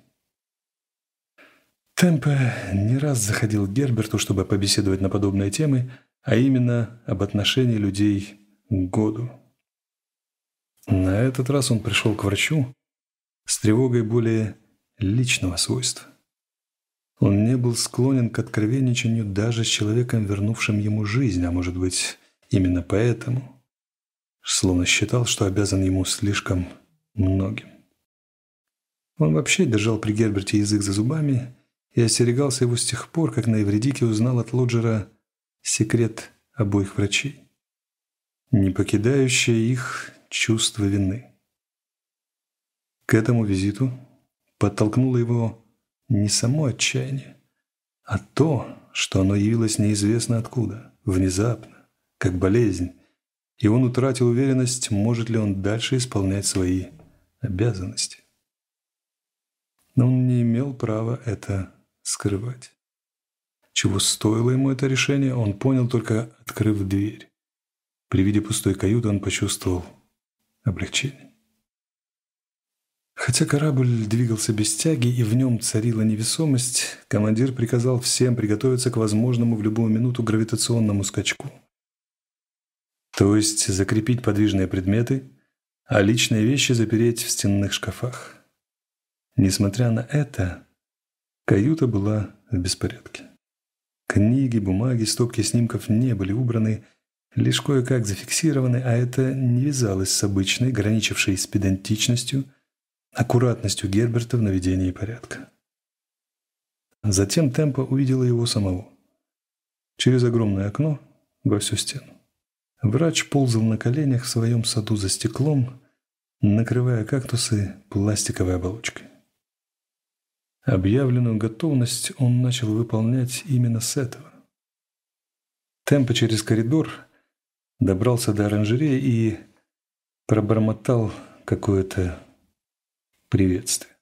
Темпе не раз заходил к Герберту, чтобы побеседовать на подобные темы, а именно об отношении людей к году. На этот раз он пришел к врачу с тревогой более личного свойства. Он не был склонен к откровенничанию даже с человеком, вернувшим ему жизнь, а может быть, именно поэтому, словно считал, что обязан ему слишком многим. Он вообще держал при Герберте язык за зубами и остерегался его с тех пор, как на Эвредике узнал от Лоджера секрет обоих врачей, не покидающее их чувство вины. К этому визиту подтолкнуло его не само отчаяние, а то, что оно явилось неизвестно откуда, внезапно, как болезнь, и он утратил уверенность, может ли он дальше исполнять свои обязанности. Но он не имел права это скрывать. Чего стоило ему это решение, он понял, только открыв дверь. При виде пустой каюты он почувствовал облегчение. Хотя корабль двигался без тяги и в нем царила невесомость, командир приказал всем приготовиться к возможному в любую минуту гравитационному скачку. То есть закрепить подвижные предметы, а личные вещи запереть в стенных шкафах. Несмотря на это, каюта была в беспорядке. Книги, бумаги, стопки снимков не были убраны, лишь кое-как зафиксированы, а это не вязалось с обычной, граничившей с педантичностью, аккуратностью Герберта в наведении порядка. Затем Темпо увидела его самого. Через огромное окно во всю стену. Врач ползал на коленях в своем саду за стеклом, накрывая кактусы пластиковой оболочкой. Объявленную готовность он начал выполнять именно с этого. Темпо через коридор добрался до оранжереи и пробормотал какое-то приветствие.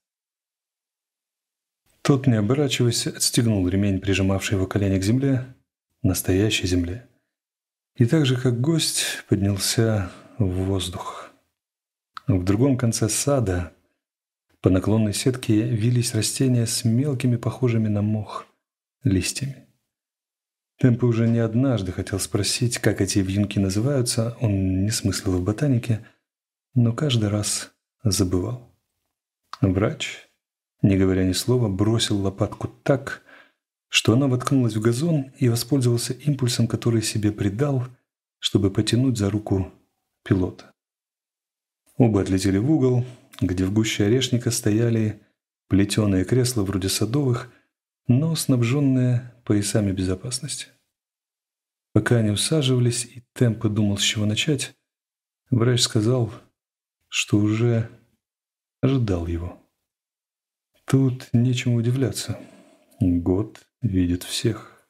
Тот, не оборачиваясь, отстегнул ремень, прижимавший его колени к земле, настоящей земле, и так же, как гость, поднялся в воздух. В другом конце сада по наклонной сетке вились растения с мелкими, похожими на мох, листьями. Темпо уже не однажды хотел спросить, как эти вьюнки называются, он не смыслил в ботанике, но каждый раз забывал. Врач, не говоря ни слова, бросил лопатку так, что она воткнулась в газон, и воспользовался импульсом, который себе придал, чтобы потянуть за руку пилота. Оба отлетели в угол, где в гуще орешника стояли плетеные кресла вроде садовых, но снабженные поясами безопасности. Пока они усаживались, и Темпо думал, с чего начать, врач сказал, что уже ожидал его. Тут нечему удивляться. Год видит всех.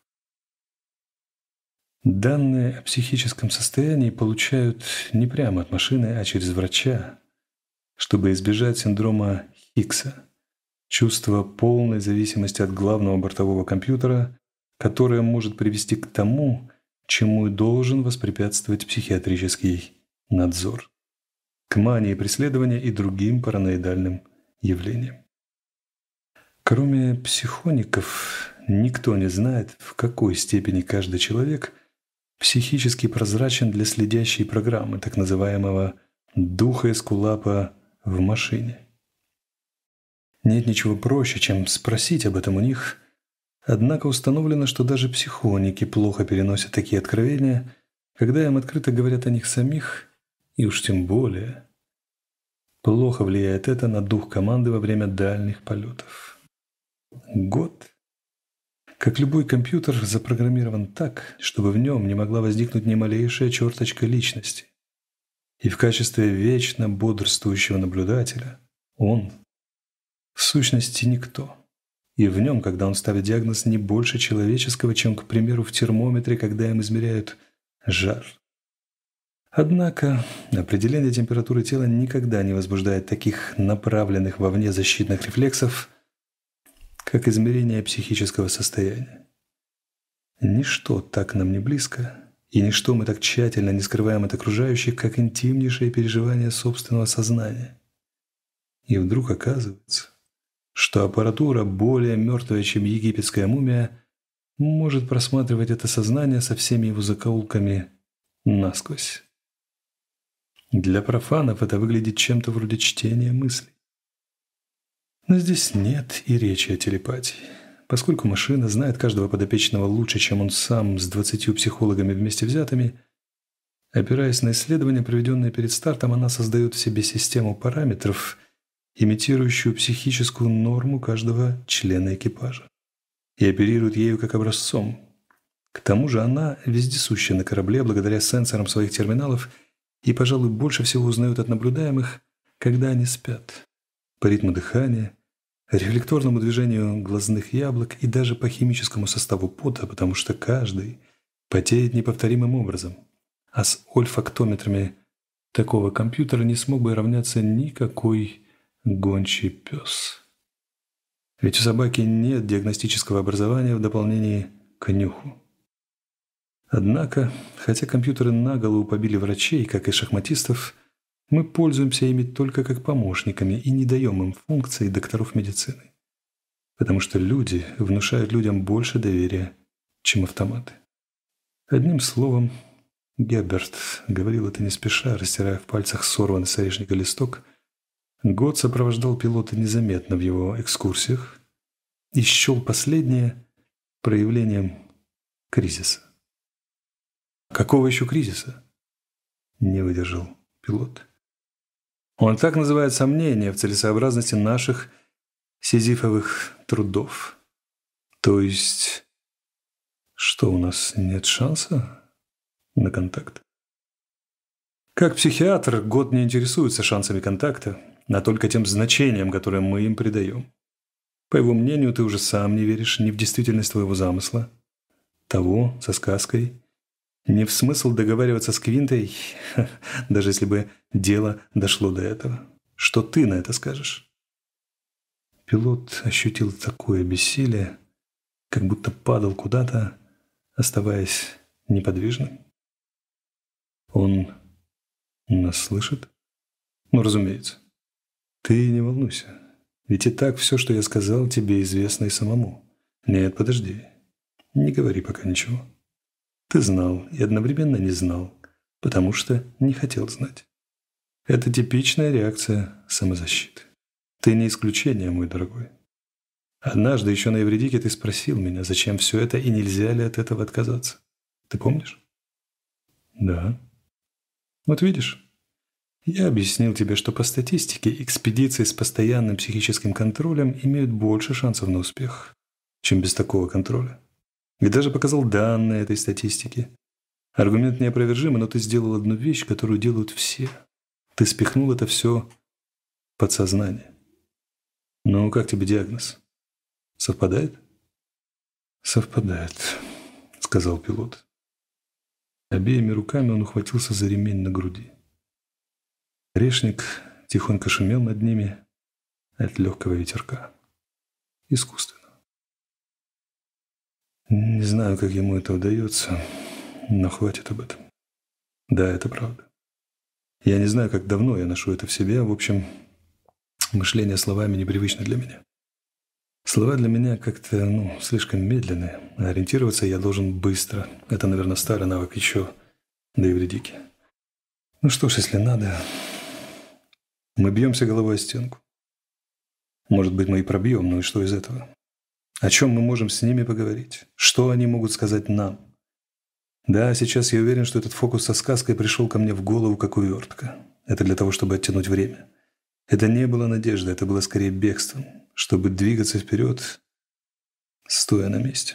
Данные о психическом состоянии получают не прямо от машины, а через врача, чтобы избежать синдрома Хиггса, чувства полной зависимости от главного бортового компьютера, которое может привести к тому, чему и должен воспрепятствовать психиатрический надзор, к мании преследования и другим параноидальным явлениям. Кроме психоников, никто не знает, в какой степени каждый человек психически прозрачен для следящей программы, так называемого духа Эскулапа в машине. Нет ничего проще, чем спросить об этом у них, Однако установлено, что даже психоники плохо переносят такие откровения, когда им открыто говорят о них самих, и уж тем более плохо влияет это на дух команды во время дальних полетов. Год, как любой компьютер, запрограммирован так, чтобы в нем не могла возникнуть ни малейшая черточка личности. И в качестве вечно бодрствующего наблюдателя он, в сущности, никто. И в нем, когда он ставит диагноз, не больше человеческого, чем, к примеру, в термометре, когда им измеряют жар. Однако определение температуры тела никогда не возбуждает таких направленных вовне защитных рефлексов, как измерение психического состояния. Ничто так нам не близко, и ничто мы так тщательно не скрываем от окружающих, как интимнейшее переживание собственного сознания. И вдруг оказывается, что аппаратура, более мертвая, чем египетская мумия, может просматривать это сознание со всеми его закоулками насквозь. Для профанов это выглядит чем-то вроде чтения мыслей. Но здесь нет и речи о телепатии, поскольку машина знает каждого подопечного лучше, чем он сам с 20 психологами вместе взятыми. Опираясь на исследования, проведенные перед стартом, она создает в себе систему параметров, имитирующую психическую норму каждого члена экипажа, и оперирует ею как образцом. К тому же она вездесуща на корабле благодаря сенсорам своих терминалов и, пожалуй, больше всего узнает от наблюдаемых, когда они спят, по ритму дыхания, рефлекторному движению глазных яблок и даже по химическому составу пота, потому что каждый потеет неповторимым образом, а с ольфактометрами такого компьютера не смог бы равняться никакой гончий пес. Ведь у собаки нет диагностического образования в дополнении к нюху. Однако, хотя компьютеры на голову побили врачей, как и шахматистов, мы пользуемся ими только как помощниками и не даем им функций докторов медицины. Потому что люди внушают людям больше доверия, чем автоматы. Одним словом, Гебберт говорил это не спеша, растирая в пальцах сорванный с орешника листок. Год сопровождал пилота незаметно в его экскурсиях и счел последнее проявлением кризиса. «Какого еще кризиса?» – не выдержал пилот. «Он так называет сомнения в целесообразности наших сизифовых трудов. То есть, что у нас нет шанса на контакт?» Как психиатр, Год не интересуется шансами контакта, а только тем значением, которое мы им придаем. По его мнению, ты уже сам не веришь ни в действительность твоего замысла, того со сказкой, ни в смысл договариваться с Квинтой, даже если бы дело дошло до этого. Что ты на это скажешь? Пилот ощутил такое бессилие, как будто падал куда-то, оставаясь неподвижным. Он нас слышит? Ну, разумеется. Ты не волнуйся, ведь и так все, что я сказал, тебе известно и самому. Нет, подожди, не говори пока ничего. Ты знал и одновременно не знал, потому что не хотел знать. Это типичная реакция самозащиты. Ты не исключение, мой дорогой. Однажды еще на Евредике ты спросил меня, зачем все это и нельзя ли от этого отказаться. Ты помнишь? Да. Вот видишь, я объяснил тебе, что по статистике экспедиции с постоянным психическим контролем имеют больше шансов на успех, чем без такого контроля. И даже показал данные этой статистики. Аргумент неопровержимый, но ты сделал одну вещь, которую делают все. Ты спихнул это все в подсознание. Ну, как тебе диагноз? Совпадает? Совпадает, сказал пилот. Обеими руками он ухватился за ремень на груди. Орешник тихонько шумел над ними от легкого ветерка. Искусственно. Не знаю, как ему это удается, но хватит об этом. Да, это правда. Я не знаю, как давно я ношу это в себе. В общем, мышление словами непривычно для меня. Слова для меня как-то, слишком медленные, а ориентироваться я должен быстро. Это, наверное, старый навык еще до Евредики. Ну что ж, если надо, мы бьемся головой о стенку. Может быть, мы и пробьем, но и что из этого? О чем мы можем с ними поговорить? Что они могут сказать нам? Да, сейчас я уверен, что этот фокус со сказкой пришел ко мне в голову как увертка. Это для того, чтобы оттянуть время. Это не было надеждой, это было скорее бегством, чтобы двигаться вперед, стоя на месте.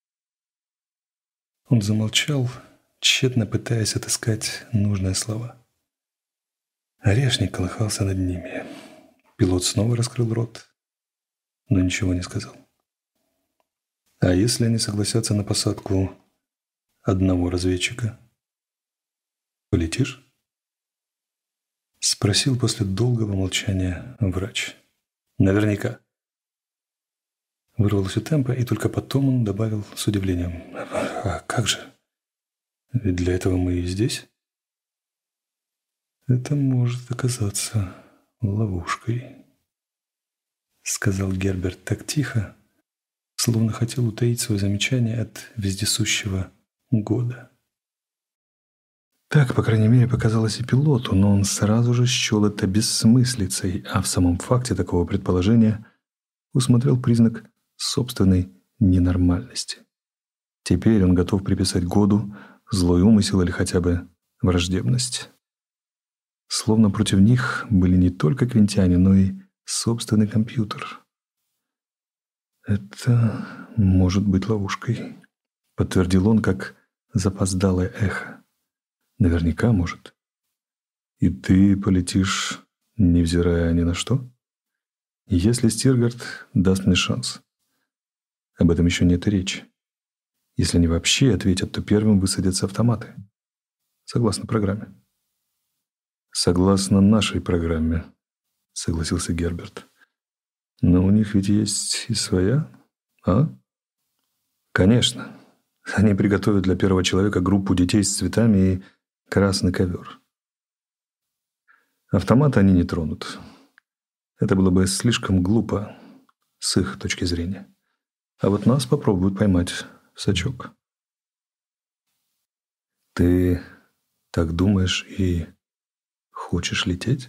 Он замолчал, тщетно пытаясь отыскать нужные слова. Орешник колыхался над ними. Пилот снова раскрыл рот, но ничего не сказал. А если они согласятся на посадку одного разведчика? Полетишь? Спросил после долгого молчания врач. Наверняка. Вырвалось у темпа, и только потом он добавил с удивлением. А как же? Ведь для этого мы и здесь. Это может оказаться ловушкой, сказал Герберт так тихо, словно хотел утаить свое замечание от вездесущего года. Так, по крайней мере, показалось и пилоту, но он сразу же счел это бессмыслицей, а в самом факте такого предположения усмотрел признак собственной ненормальности. Теперь он готов приписать году злой умысел или хотя бы враждебность. Словно против них были не только квинтиане, но и собственный компьютер. «Это может быть ловушкой», — подтвердил он, как запоздалое эхо. «Наверняка может. И ты полетишь, невзирая ни на что? Если Стиргард даст мне шанс. Об этом еще нет и речи. Если они вообще ответят, то первым высадятся автоматы. Согласно программе». «Согласно нашей программе», — согласился Герберт. «Но у них ведь есть и своя, а?» «Конечно. Они приготовят для первого человека группу детей с цветами и красный ковер. Автоматы они не тронут. Это было бы слишком глупо с их точки зрения. А вот нас попробуют поймать в сачок». «Ты так думаешь и хочешь лететь?»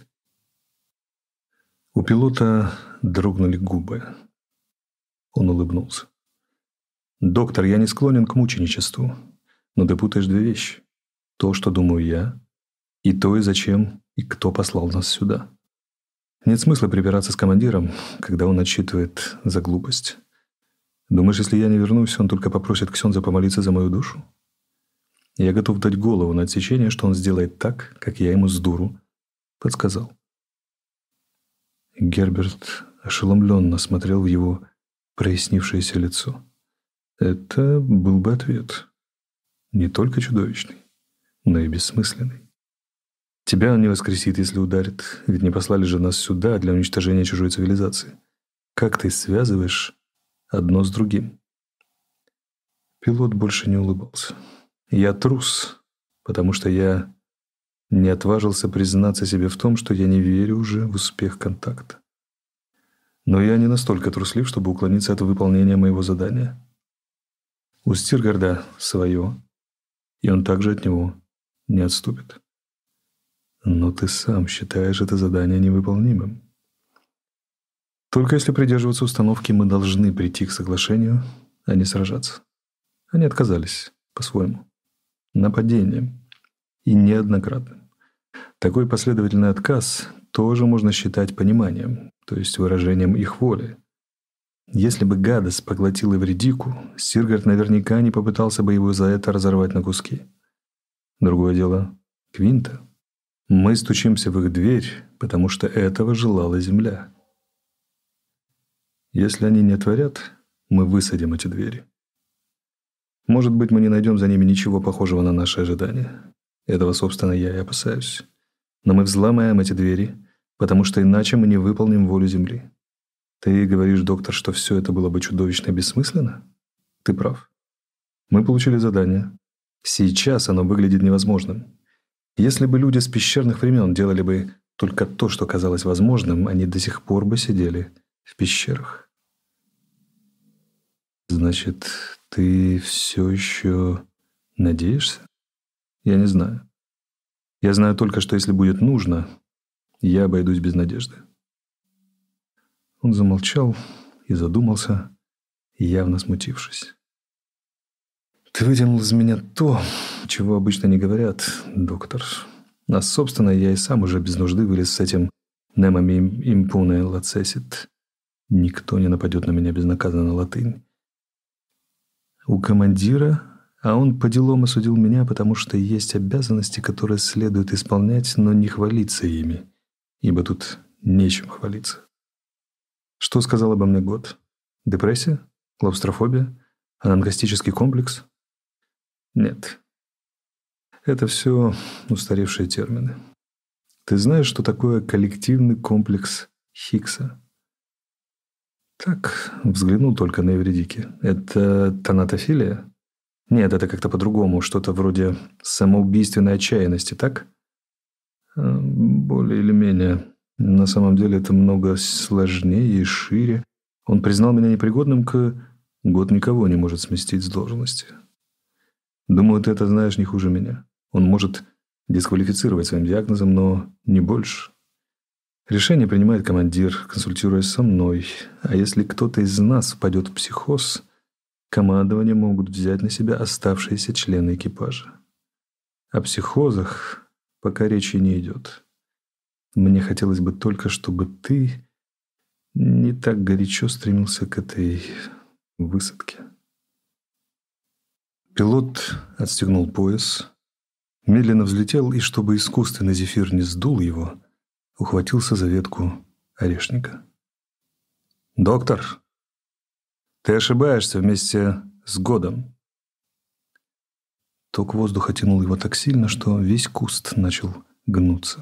У пилота дрогнули губы. Он улыбнулся. «Доктор, я не склонен к мученичеству, но ты путаешь две вещи. То, что думаю я, и то, и зачем, и кто послал нас сюда. Нет смысла припираться с командиром, когда он отчитывает за глупость. Думаешь, если я не вернусь, он только попросит ксенза помолиться за мою душу? Я готов дать голову на отсечение, что он сделает так, как я ему с дуру подсказал». Герберт ошеломленно смотрел в его прояснившееся лицо. Это был бы ответ. Не только чудовищный, но и бессмысленный. Тебя он не воскресит, если ударит, ведь не послали же нас сюда для уничтожения чужой цивилизации. Как ты связываешь одно с другим? Пилот больше не улыбался. Я трус, потому что я не отважился признаться себе в том, что я не верю уже в успех контакта. Но я не настолько труслив, чтобы уклониться от выполнения моего задания. У Стиргарда свое, и он также от него не отступит. Но ты сам считаешь это задание невыполнимым. Только если придерживаться установки, мы должны прийти к соглашению, а не сражаться. Они отказались по-своему. Нападением. И неоднократным. Такой последовательный отказ тоже можно считать пониманием, то есть выражением их воли. Если бы гадость поглотила Эвредику, Стиргард наверняка не попытался бы его за это разорвать на куски. Другое дело — Квинта. Мы стучимся в их дверь, потому что этого желала Земля. Если они не отворят, мы высадим эти двери. Может быть, мы не найдем за ними ничего похожего на наши ожидания. Этого, собственно, я и опасаюсь. Но мы взломаем эти двери, потому что иначе мы не выполним волю Земли. Ты говоришь, доктор, что все это было бы чудовищно бессмысленно? Ты прав. Мы получили задание. Сейчас оно выглядит невозможным. Если бы люди с пещерных времен делали бы только то, что казалось возможным, они до сих пор бы сидели в пещерах. Значит, ты все еще надеешься? Я не знаю. Я знаю только, что если будет нужно, я обойдусь без надежды. Он замолчал и задумался, явно смутившись. «Ты вытянул из меня то, чего обычно не говорят, доктор. А, собственно, я и сам уже без нужды вылез с этим «nemam impune lacessit». Никто не нападет на меня безнаказанно на латынь. У командира, а он по делам осудил меня, потому что есть обязанности, которые следует исполнять, но не хвалиться ими, ибо тут нечем хвалиться. Что сказал обо мне год? Депрессия? Клаустрофобия? Анангастический комплекс? Нет. Это все устаревшие термины. Ты знаешь, что такое коллективный комплекс Хиггса? Так, взглянул только на Эвридики. Это тонатофилия? Нет, это как-то по-другому. Что-то вроде самоубийственной отчаянности, так? Более или менее. На самом деле это много сложнее и шире. Он признал меня непригодным Год никого не может сместить с должности. Думаю, ты это знаешь не хуже меня. Он может дисквалифицировать своим диагнозом, но не больше. Решение принимает командир, консультируясь со мной. А если кто-то из нас впадет в психоз, командование могут взять на себя оставшиеся члены экипажа. О психозах пока речи не идет. Мне хотелось бы только, чтобы ты не так горячо стремился к этой высадке. Пилот отстегнул пояс, медленно взлетел и, чтобы искусственный зефир не сдул его, ухватился за ветку орешника. «Доктор, ты ошибаешься вместе с Годом». Ток воздуха тянул его так сильно, что весь куст начал гнуться.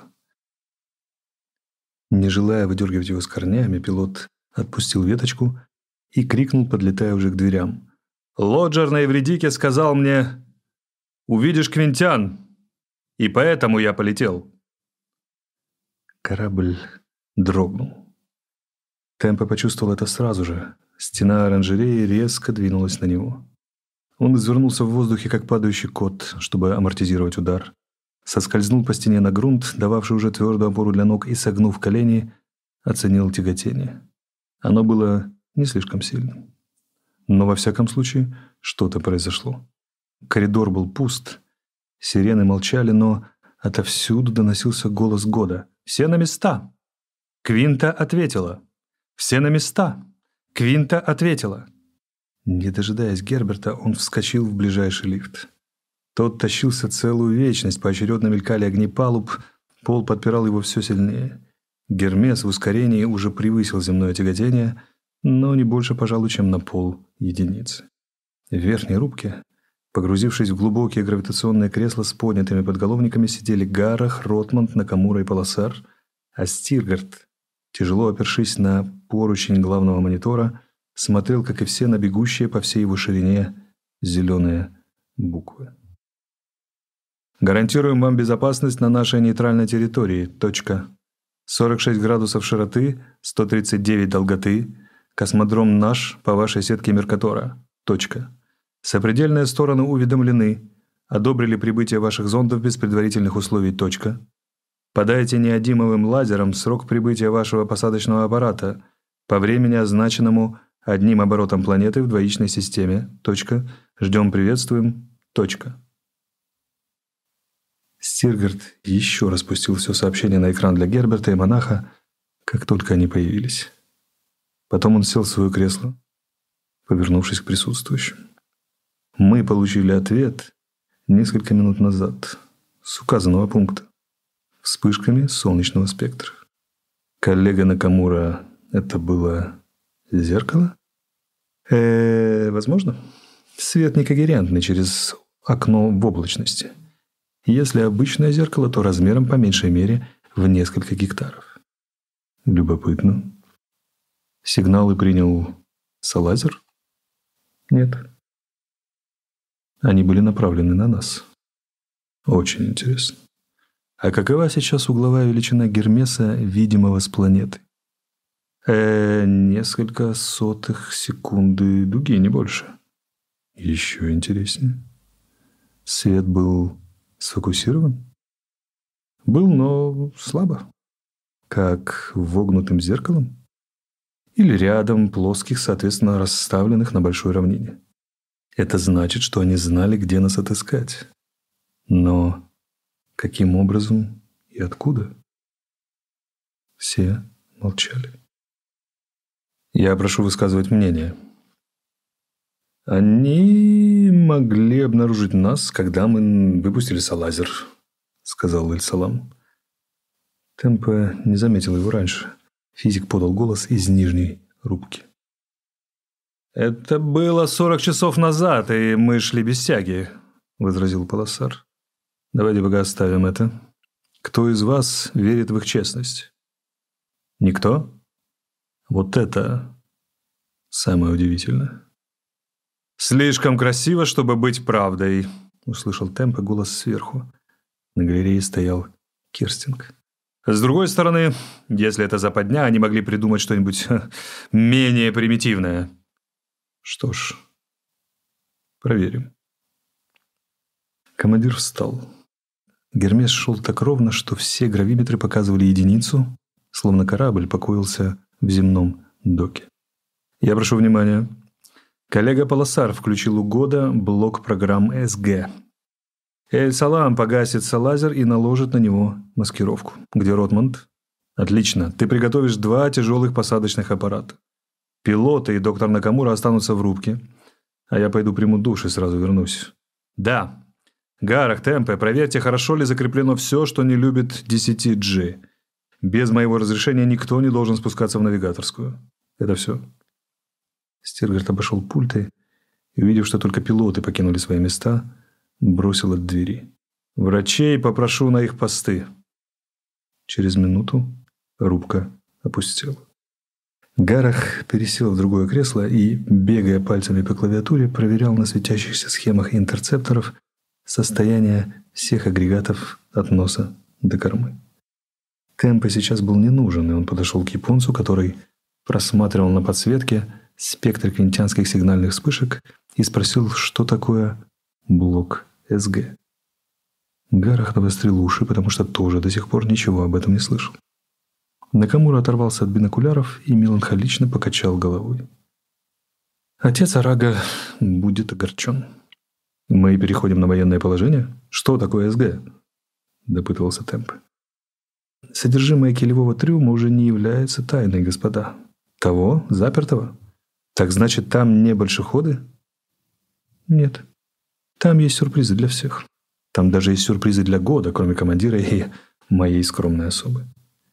Не желая выдергивать его с корнями, пилот отпустил веточку и крикнул, подлетая уже к дверям. «Лоджер на Эвридике сказал мне: увидишь Квинтиан, и поэтому я полетел». Корабль дрогнул. Темпо почувствовал это сразу же. Стена оранжереи резко двинулась на него. Он извернулся в воздухе, как падающий кот, чтобы амортизировать удар. Соскользнул по стене на грунт, дававший уже твердую опору для ног, и, согнув колени, оценил тяготение. Оно было не слишком сильным. Но, во всяком случае, что-то произошло. Коридор был пуст, сирены молчали, но отовсюду доносился голос Года. «Все на места!» Квинта ответила. «Все на места!» Квинта ответила. Не дожидаясь Герберта, он вскочил в ближайший лифт. Тот тащился целую вечность, поочередно мелькали огни палуб, пол подпирал его все сильнее. Гермес в ускорении уже превысил земное тяготение, но не больше, пожалуй, чем на полединицы. В верхней рубке, погрузившись в глубокие гравитационные кресла с поднятыми подголовниками, сидели Гарах, Ротмонд, Накамура и Полосар, а Стиргард, тяжело опершись на поручень главного монитора, смотрел, как и все, на бегущие по всей его ширине зеленые буквы. «Гарантируем вам безопасность на нашей нейтральной территории. 46 градусов широты, 139 долготы. Космодром наш по вашей сетке Меркатора. Сопредельные стороны уведомлены. Одобрили прибытие ваших зондов без предварительных условий. Подайте неодимовым лазером срок прибытия вашего посадочного аппарата по времени, означенному одним оборотом планеты в двоичной системе. Ждем, приветствуем. Стиргард еще раз пустил все сообщение на экран для Герберта и Монаха, как только они появились. Потом он сел в свое кресло, повернувшись к присутствующим. Мы получили ответ несколько минут назад с указанного пункта вспышками солнечного спектра. Коллега Накамура, это было зеркало? Возможно. Свет некогерентный через окно в облачности. Если обычное зеркало, то размером по меньшей мере в несколько гектаров. Любопытно. Сигналы принял Салазер? Нет. Они были направлены на нас. Очень интересно. А какова сейчас угловая величина Гермеса, видимого с планеты? Несколько сотых секунды дуги, не больше. Еще интереснее. Свет был сфокусирован? Был, но слабо. Как вогнутым зеркалом? или рядом плоских, соответственно, расставленных на большой равнине. Это значит, что они знали, где нас отыскать. Но каким образом и откуда? Все молчали. Я прошу высказывать мнение. Они могли обнаружить нас, когда мы выпустили салазер, сказал Эль-Салам. Темпе не заметил его раньше. Физик подал голос из нижней рубки. «Это было 40 часов назад, и мы шли без тяги», — возразил Паласар. «Давайте пока оставим это. Кто из вас верит в их честность?» «Никто?» «Вот это самое удивительное». «Слишком красиво, чтобы быть правдой», — услышал Темпе голос сверху. На галерее стоял Кирстинг. «С другой стороны, если это западня, они могли придумать что-нибудь менее примитивное». «Что ж, проверим». Командир встал. Гермес шел так ровно, что все гравиметры показывали единицу, словно корабль покоился в земном доке. «Я прошу внимания. Коллега Паласар включил у Года блок программ СГ. Эль-Салам погасит салазер и наложит на него маскировку. Где Ротмонд? Отлично. Ты приготовишь 2 тяжелых посадочных аппарата. Пилоты и доктор Накамура останутся в рубке, а я пойду приму душ и сразу вернусь. Да. Гарах, Темпе, проверьте, хорошо ли закреплено все, что не любит 10G. Без моего разрешения никто не должен спускаться в навигаторскую. Это все». Стиргард обошел пульты и, увидев, что только пилоты покинули свои места, бросил от двери. «Врачей попрошу на их посты». Через минуту рубка опустела. Гарах пересел в другое кресло и, бегая пальцами по клавиатуре, проверял на светящихся схемах интерцепторов состояние всех агрегатов от носа до кормы. Темпе сейчас был не нужен, и он подошел к японцу, который просматривал на подсветке спектр квинтианских сигнальных вспышек и спросил, что такое блок СГ. Гарах навострил уши, потому что тоже до сих пор ничего об этом не слышал. Накамура оторвался от бинокуляров и меланхолично покачал головой. «Отец Арага будет огорчен». «Мы переходим на военное положение? Что такое СГ?» – допытывался Темпе. «Содержимое килевого трюма уже не является тайной, господа. Того, запертого? Так значит, там не большеходы?» «Нет. Там есть сюрпризы для всех. Там даже есть сюрпризы для Года, кроме командира и моей скромной особы».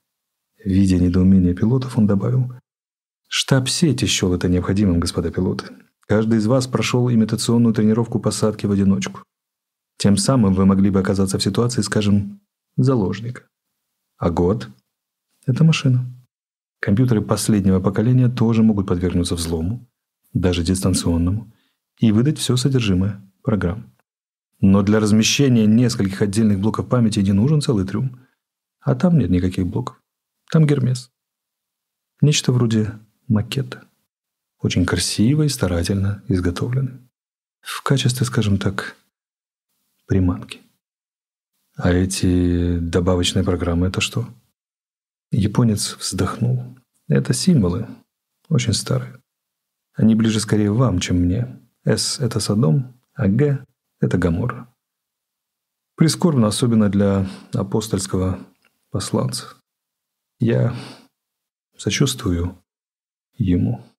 Видя недоумение пилотов, он добавил: «Штаб сети счел это необходимым, господа пилоты. Каждый из вас прошел имитационную тренировку посадки в одиночку. Тем самым вы могли бы оказаться в ситуации, скажем, заложника. А Год – это машина. Компьютеры последнего поколения тоже могут подвергнуться взлому, даже дистанционному, и выдать все содержимое программ. Но для размещения нескольких отдельных блоков памяти не нужен целый трюм. А там нет никаких блоков. Там Гермес. Нечто вроде макета. Очень красиво и старательно изготовленный. В качестве, скажем так, приманки. А эти добавочные программы – это что?» Японец вздохнул. «Это символы. Очень старые. Они ближе скорее вам, чем мне. С – это Содом, а Г – это Гоморра. Прискорбно, особенно для апостольского посланца. Я сочувствую ему».